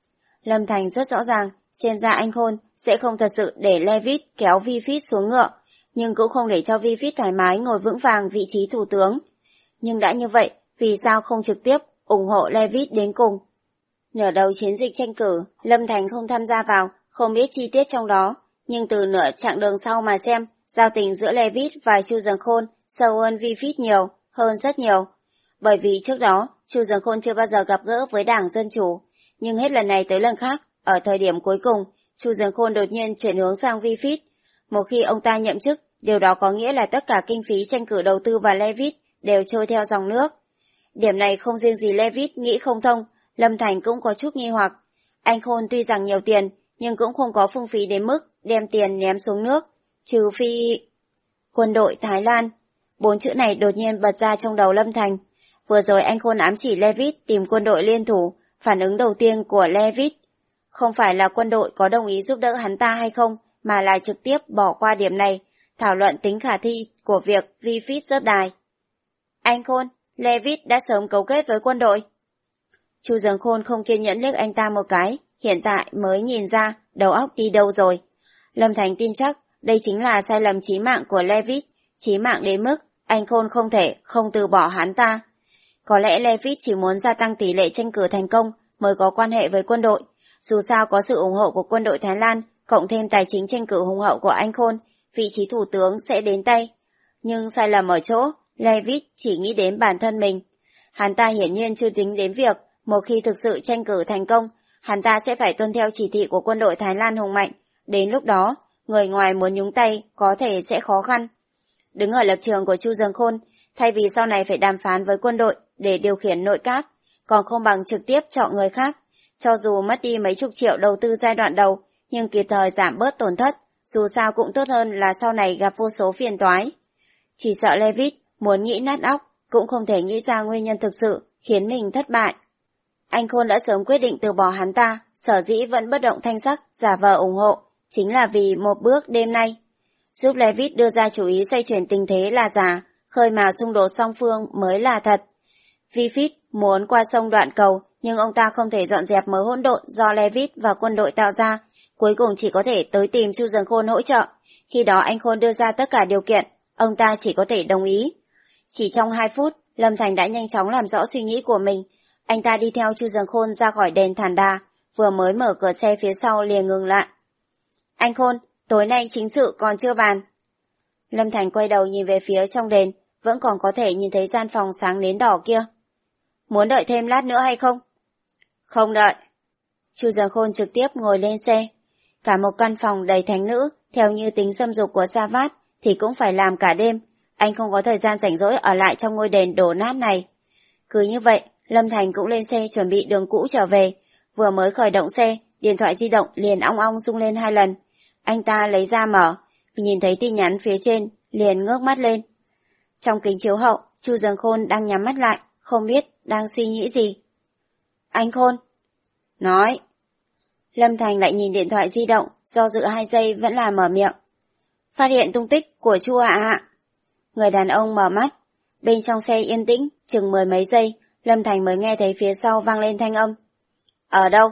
Lâm Thành rất rõ ràng, xem ra anh Khôn sẽ không thật sự để Levitt kéo Vifit xuống ngựa, nhưng cũng không để cho Vifit thoải mái ngồi vững vàng vị trí thủ tướng. Nhưng đã như vậy, vì sao không trực tiếp ủng hộ Levitt đến cùng? Nửa đầu chiến dịch tranh cử, Lâm Thành không tham gia vào, không biết chi tiết trong đó, nhưng từ nửa chặng đường sau mà xem, giao tình giữa Levitt và Chu Dương Khôn sâu hơn Vifit nhiều, hơn rất nhiều. Bởi vì trước đó, Chu Dương Khôn chưa bao giờ gặp gỡ với Đảng Dân Chủ, nhưng hết lần này tới lần khác, ở thời điểm cuối cùng, Chu Dương Khôn đột nhiên chuyển hướng sang Vifit. Một khi ông ta nhậm chức, điều đó có nghĩa là tất cả kinh phí tranh cử đầu tư vào Levitt đều trôi theo dòng nước. Điểm này không riêng gì Levitt nghĩ không thông, Lâm Thành cũng có chút nghi hoặc. Anh Khôn tuy rằng nhiều tiền, nhưng cũng không có phung phí đến mức đem tiền ném xuống nước, trừ phi... Quân đội Thái Lan. Bốn chữ này đột nhiên bật ra trong đầu Lâm Thành. Vừa rồi anh Khôn ám chỉ Levitt tìm quân đội liên thủ, phản ứng đầu tiên của Levitt không phải là quân đội có đồng ý giúp đỡ hắn ta hay không, mà là trực tiếp bỏ qua điểm này, thảo luận tính khả thi của việc Vifit rớt đài. Anh Khôn, Levitt đã sớm cấu kết với quân đội. Chu Dương Khôn không kiên nhẫn liếc anh ta một cái, hiện tại mới nhìn ra đầu óc đi đâu rồi. Lâm Thành tin chắc đây chính là sai lầm chí mạng của Levitt, chí mạng đến mức anh Khôn không thể không từ bỏ hắn ta. Có lẽ Levitt chỉ muốn gia tăng tỷ lệ tranh cử thành công mới có quan hệ với quân đội. Dù sao có sự ủng hộ của quân đội Thái Lan, cộng thêm tài chính tranh cử hùng hậu của anh Khôn, vị trí thủ tướng sẽ đến tay. Nhưng sai lầm ở chỗ, Levitt chỉ nghĩ đến bản thân mình. Hắn ta hiển nhiên chưa tính đến việc, một khi thực sự tranh cử thành công, hắn ta sẽ phải tuân theo chỉ thị của quân đội Thái Lan hùng mạnh. Đến lúc đó, người ngoài muốn nhúng tay có thể sẽ khó khăn. Đứng ở lập trường của Chu Dương Khôn, thay vì sau này phải đàm phán với quân đội để điều khiển nội các, còn không bằng trực tiếp chọn người khác. Cho dù mất đi mấy chục triệu đầu tư giai đoạn đầu, nhưng kịp thời giảm bớt tổn thất, dù sao cũng tốt hơn là sau này gặp vô số phiền toái. Chỉ sợ Levitt muốn nghĩ nát óc, cũng không thể nghĩ ra nguyên nhân thực sự khiến mình thất bại. Anh Khôn đã sớm quyết định từ bỏ hắn ta, sở dĩ vẫn bất động thanh sắc, giả vờ ủng hộ, chính là vì một bước đêm nay. Giúp Levitt đưa ra chủ ý xoay chuyển tình thế là giả, khơi mào xung đột song phương mới là thật. Vifit muốn qua sông đoạn cầu, nhưng ông ta không thể dọn dẹp mớ hỗn độn do Levitt và quân đội tạo ra, cuối cùng chỉ có thể tới tìm Chu Dương Khôn hỗ trợ. Khi đó anh Khôn đưa ra tất cả điều kiện, ông ta chỉ có thể đồng ý. Chỉ trong hai phút, Lâm Thành đã nhanh chóng làm rõ suy nghĩ của mình. Anh ta đi theo Chu Dương Khôn ra khỏi đền Thản Đà, vừa mới mở cửa xe phía sau liền ngừng lại. Anh Khôn, tối nay chính sự còn chưa bàn. Lâm Thành quay đầu nhìn về phía trong đền, vẫn còn có thể nhìn thấy gian phòng sáng nến đỏ kia. Muốn đợi thêm lát nữa hay không? Không đợi. Chu Dương Khôn trực tiếp ngồi lên xe. Cả một căn phòng đầy thánh nữ, theo như tính xâm dục của Savat, thì cũng phải làm cả đêm. Anh không có thời gian rảnh rỗi ở lại trong ngôi đền đổ nát này. Cứ như vậy, Lâm Thành cũng lên xe chuẩn bị đường cũ trở về. Vừa mới khởi động xe, điện thoại di động liền ong ong rung lên hai lần. Anh ta lấy ra mở, nhìn thấy tin nhắn phía trên, liền ngước mắt lên. Trong kính chiếu hậu, Chu Dương Khôn đang nhắm mắt lại, không biết đang suy nghĩ gì. Anh Khôn. Nói. Lâm Thành lại nhìn điện thoại di động, do dự hai giây vẫn là mở miệng. Phát hiện tung tích của Chu Hạ Hạ. Người đàn ông mở mắt. Bên trong xe yên tĩnh, chừng mười mấy giây, Lâm Thành mới nghe thấy phía sau vang lên thanh âm. Ở đâu?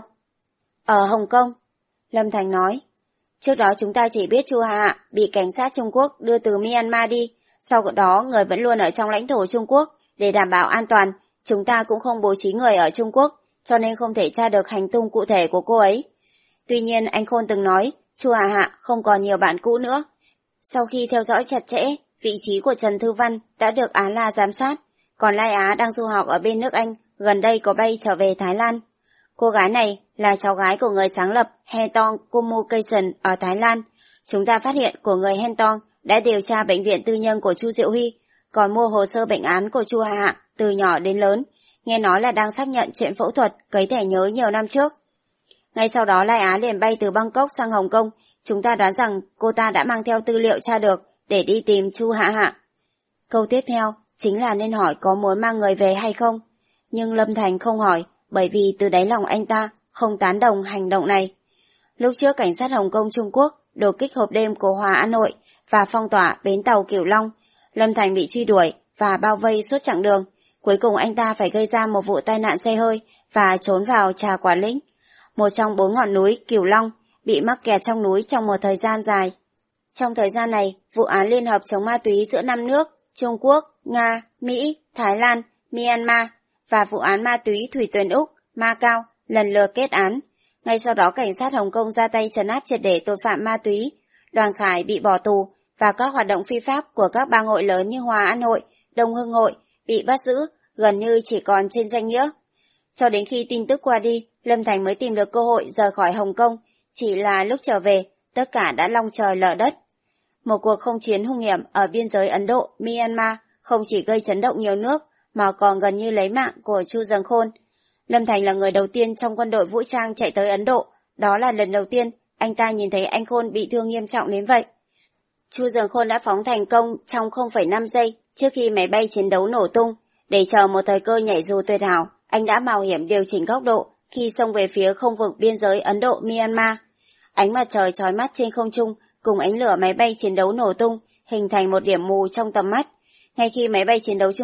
Ở Hồng Kông. Lâm Thành nói. Trước đó chúng ta chỉ biết Chu Hạ Hạ bị cảnh sát Trung Quốc đưa từ Myanmar đi, sau đó người vẫn luôn ở trong lãnh thổ Trung Quốc. Để đảm bảo an toàn, chúng ta cũng không bố trí người ở Trung Quốc, cho nên không thể tra được hành tung cụ thể của cô ấy. Tuy nhiên anh Khôn từng nói, Chu Hạ Hạ không còn nhiều bạn cũ nữa. Sau khi theo dõi chặt chẽ, vị trí của Trần Thư Văn đã được Á La giám sát, còn Lai Á đang du học ở bên nước Anh, gần đây có bay trở về Thái Lan. Cô gái này là cháu gái của người sáng lập Hentong Communication ở Thái Lan. Chúng ta phát hiện của người Hentong đã điều tra bệnh viện tư nhân của Chu Diệu Huy, còn mua hồ sơ bệnh án của Chu Hạ Hạ từ nhỏ đến lớn, nghe nói là đang xác nhận chuyện phẫu thuật cấy thẻ nhớ nhiều năm trước. Ngay sau đó Lai Á liền bay từ Bangkok sang Hồng Kông, chúng ta đoán rằng cô ta đã mang theo tư liệu tra được để đi tìm Chu Hạ Hạ. Câu tiếp theo chính là nên hỏi có muốn mang người về hay không, nhưng Lâm Thành không hỏi, bởi vì từ đáy lòng anh ta không tán đồng hành động này. Lúc trước cảnh sát Hồng Kông Trung Quốc đột kích hộp đêm của Hòa An Nội và phong tỏa bến tàu Cửu Long, Lâm Thành bị truy đuổi và bao vây suốt chặng đường. Cuối cùng anh ta phải gây ra một vụ tai nạn xe hơi và trốn vào Trà Quả Lĩnh, một trong bốn ngọn núi Cửu Long, bị mắc kẹt trong núi trong một thời gian dài. Trong thời gian này, vụ án liên hợp chống ma túy giữa năm nước Trung Quốc, Nga, Mỹ, Thái Lan, Myanmar và vụ án ma túy Thủy Tuyền Úc, Macau lần lượt kết án. Ngay sau đó cảnh sát Hồng Kông ra tay trấn áp triệt để tội phạm ma túy. Đoàn Khải bị bỏ tù và các hoạt động phi pháp của các bang hội lớn như Hòa An Hội, Đông Hưng Hội bị bắt giữ, gần như chỉ còn trên danh nghĩa. Cho đến khi tin tức qua đi, Lâm Thành mới tìm được cơ hội rời khỏi Hồng Kông, chỉ là lúc trở về, tất cả đã long trời lở đất. Một cuộc không chiến hung hiểm ở biên giới Ấn Độ, Myanmar không chỉ gây chấn động nhiều nước, mà còn gần như lấy mạng của Chu Dương Khôn. Lâm Thành là người đầu tiên trong quân đội vũ trang chạy tới Ấn Độ, đó là lần đầu tiên anh ta nhìn thấy anh Khôn bị thương nghiêm trọng đến vậy. Chu Dương Khôn đã phóng thành công trong không phẩy năm giây trước khi máy bay chiến đấu nổ tung. Để chờ một thời cơ nhảy dù tuyệt hảo, anh đã mạo hiểm điều chỉnh góc độ khi xông về phía không vực biên giới Ấn Độ-Myanmar. Ánh mặt trời chói mắt trên không trung cùng ánh lửa máy bay chiến đấu nổ tung hình thành một điểm mù trong tầm mắt. Ngay khi máy bay chiến đấu Trung Quốc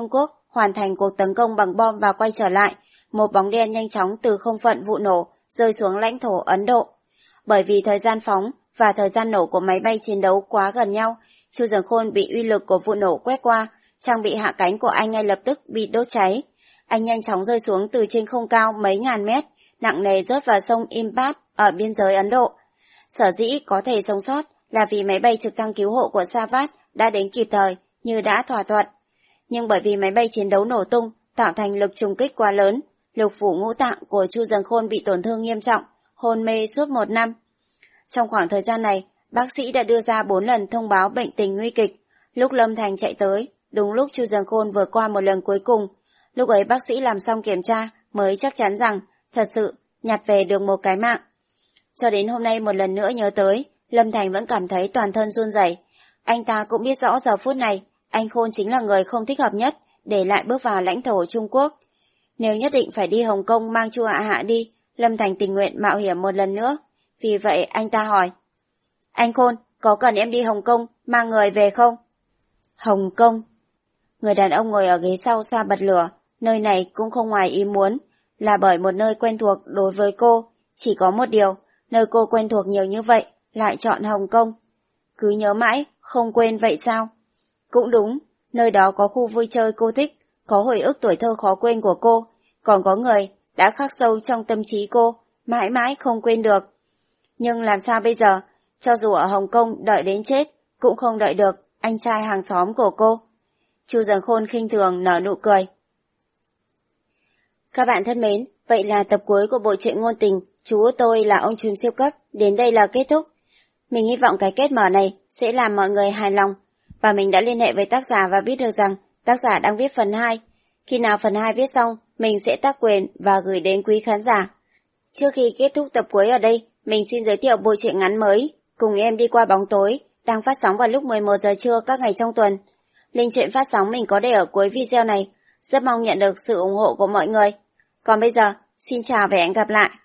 hoàn thành cuộc tấn công bằng bom và quay trở lại, một bóng đen nhanh chóng từ không phận vụ nổ rơi xuống lãnh thổ Ấn Độ. Bởi vì thời gian phóng và thời gian nổ của máy bay chiến đấu quá gần nhau, Chu Dần Khôn bị uy lực của vụ nổ quét qua, trang bị hạ cánh của anh ngay lập tức bị đốt cháy. Anh nhanh chóng rơi xuống từ trên không cao mấy ngàn mét, nặng nề rớt vào sông Impat ở biên giới Ấn Độ. Sở dĩ có thể sống sót là vì máy bay trực thăng cứu hộ của Savat đã đến kịp thời như đã thỏa thuận. Nhưng bởi vì máy bay chiến đấu nổ tung tạo thành lực trùng kích quá lớn, lục phủ ngũ tạng của Chu Dần Khôn bị tổn thương nghiêm trọng, hôn mê suốt một năm. Trong khoảng thời gian này, bác sĩ đã đưa ra bốn lần thông báo bệnh tình nguy kịch. Lúc Lâm Thành chạy tới, đúng lúc Chu Dần Khôn vừa qua một lần cuối cùng. Lúc ấy bác sĩ làm xong kiểm tra mới chắc chắn rằng thật sự nhặt về được một cái mạng. Cho đến hôm nay một lần nữa nhớ tới, Lâm Thành vẫn cảm thấy toàn thân run rẩy. Anh ta cũng biết rõ giờ phút này, anh Khôn chính là người không thích hợp nhất để lại bước vào lãnh thổ Trung Quốc. Nếu nhất định phải đi Hồng Kông mang Chu Hạ Hạ đi, Lâm Thành tình nguyện mạo hiểm một lần nữa. Vì vậy anh ta hỏi, anh Khôn, có cần em đi Hồng Kông mang người về không? Hồng Kông? Người đàn ông ngồi ở ghế sau xoa bật lửa, nơi này cũng không ngoài ý muốn, là bởi một nơi quen thuộc đối với cô. Chỉ có một điều, nơi cô quen thuộc nhiều như vậy, lại chọn Hồng Kông. Cứ nhớ mãi, không quên vậy sao? Cũng đúng, nơi đó có khu vui chơi cô thích, có hồi ức tuổi thơ khó quên của cô, còn có người đã khắc sâu trong tâm trí cô, mãi mãi không quên được. Nhưng làm sao bây giờ, cho dù ở Hồng Kông đợi đến chết, cũng không đợi được anh trai hàng xóm của cô. Chu Dần Khôn khinh thường nở nụ cười. Các bạn thân mến, vậy là tập cuối của bộ truyện ngôn tình Chú Tôi Là Ông Trùm Siêu Cấp đến đây là kết thúc. Mình hy vọng cái kết mở này sẽ làm mọi người hài lòng, và mình đã liên hệ với tác giả và biết được rằng tác giả đang viết phần hai. Khi nào phần hai viết xong, mình sẽ tác quyền và gửi đến quý khán giả. Trước khi kết thúc tập cuối ở đây, mình xin giới thiệu bộ truyện ngắn mới Cùng Em Đi Qua Bóng Tối đang phát sóng vào lúc mười một giờ trưa các ngày trong tuần. Link truyện phát sóng mình có để ở cuối video này. Rất mong nhận được sự ủng hộ của mọi người. Còn bây giờ, xin chào và hẹn gặp lại.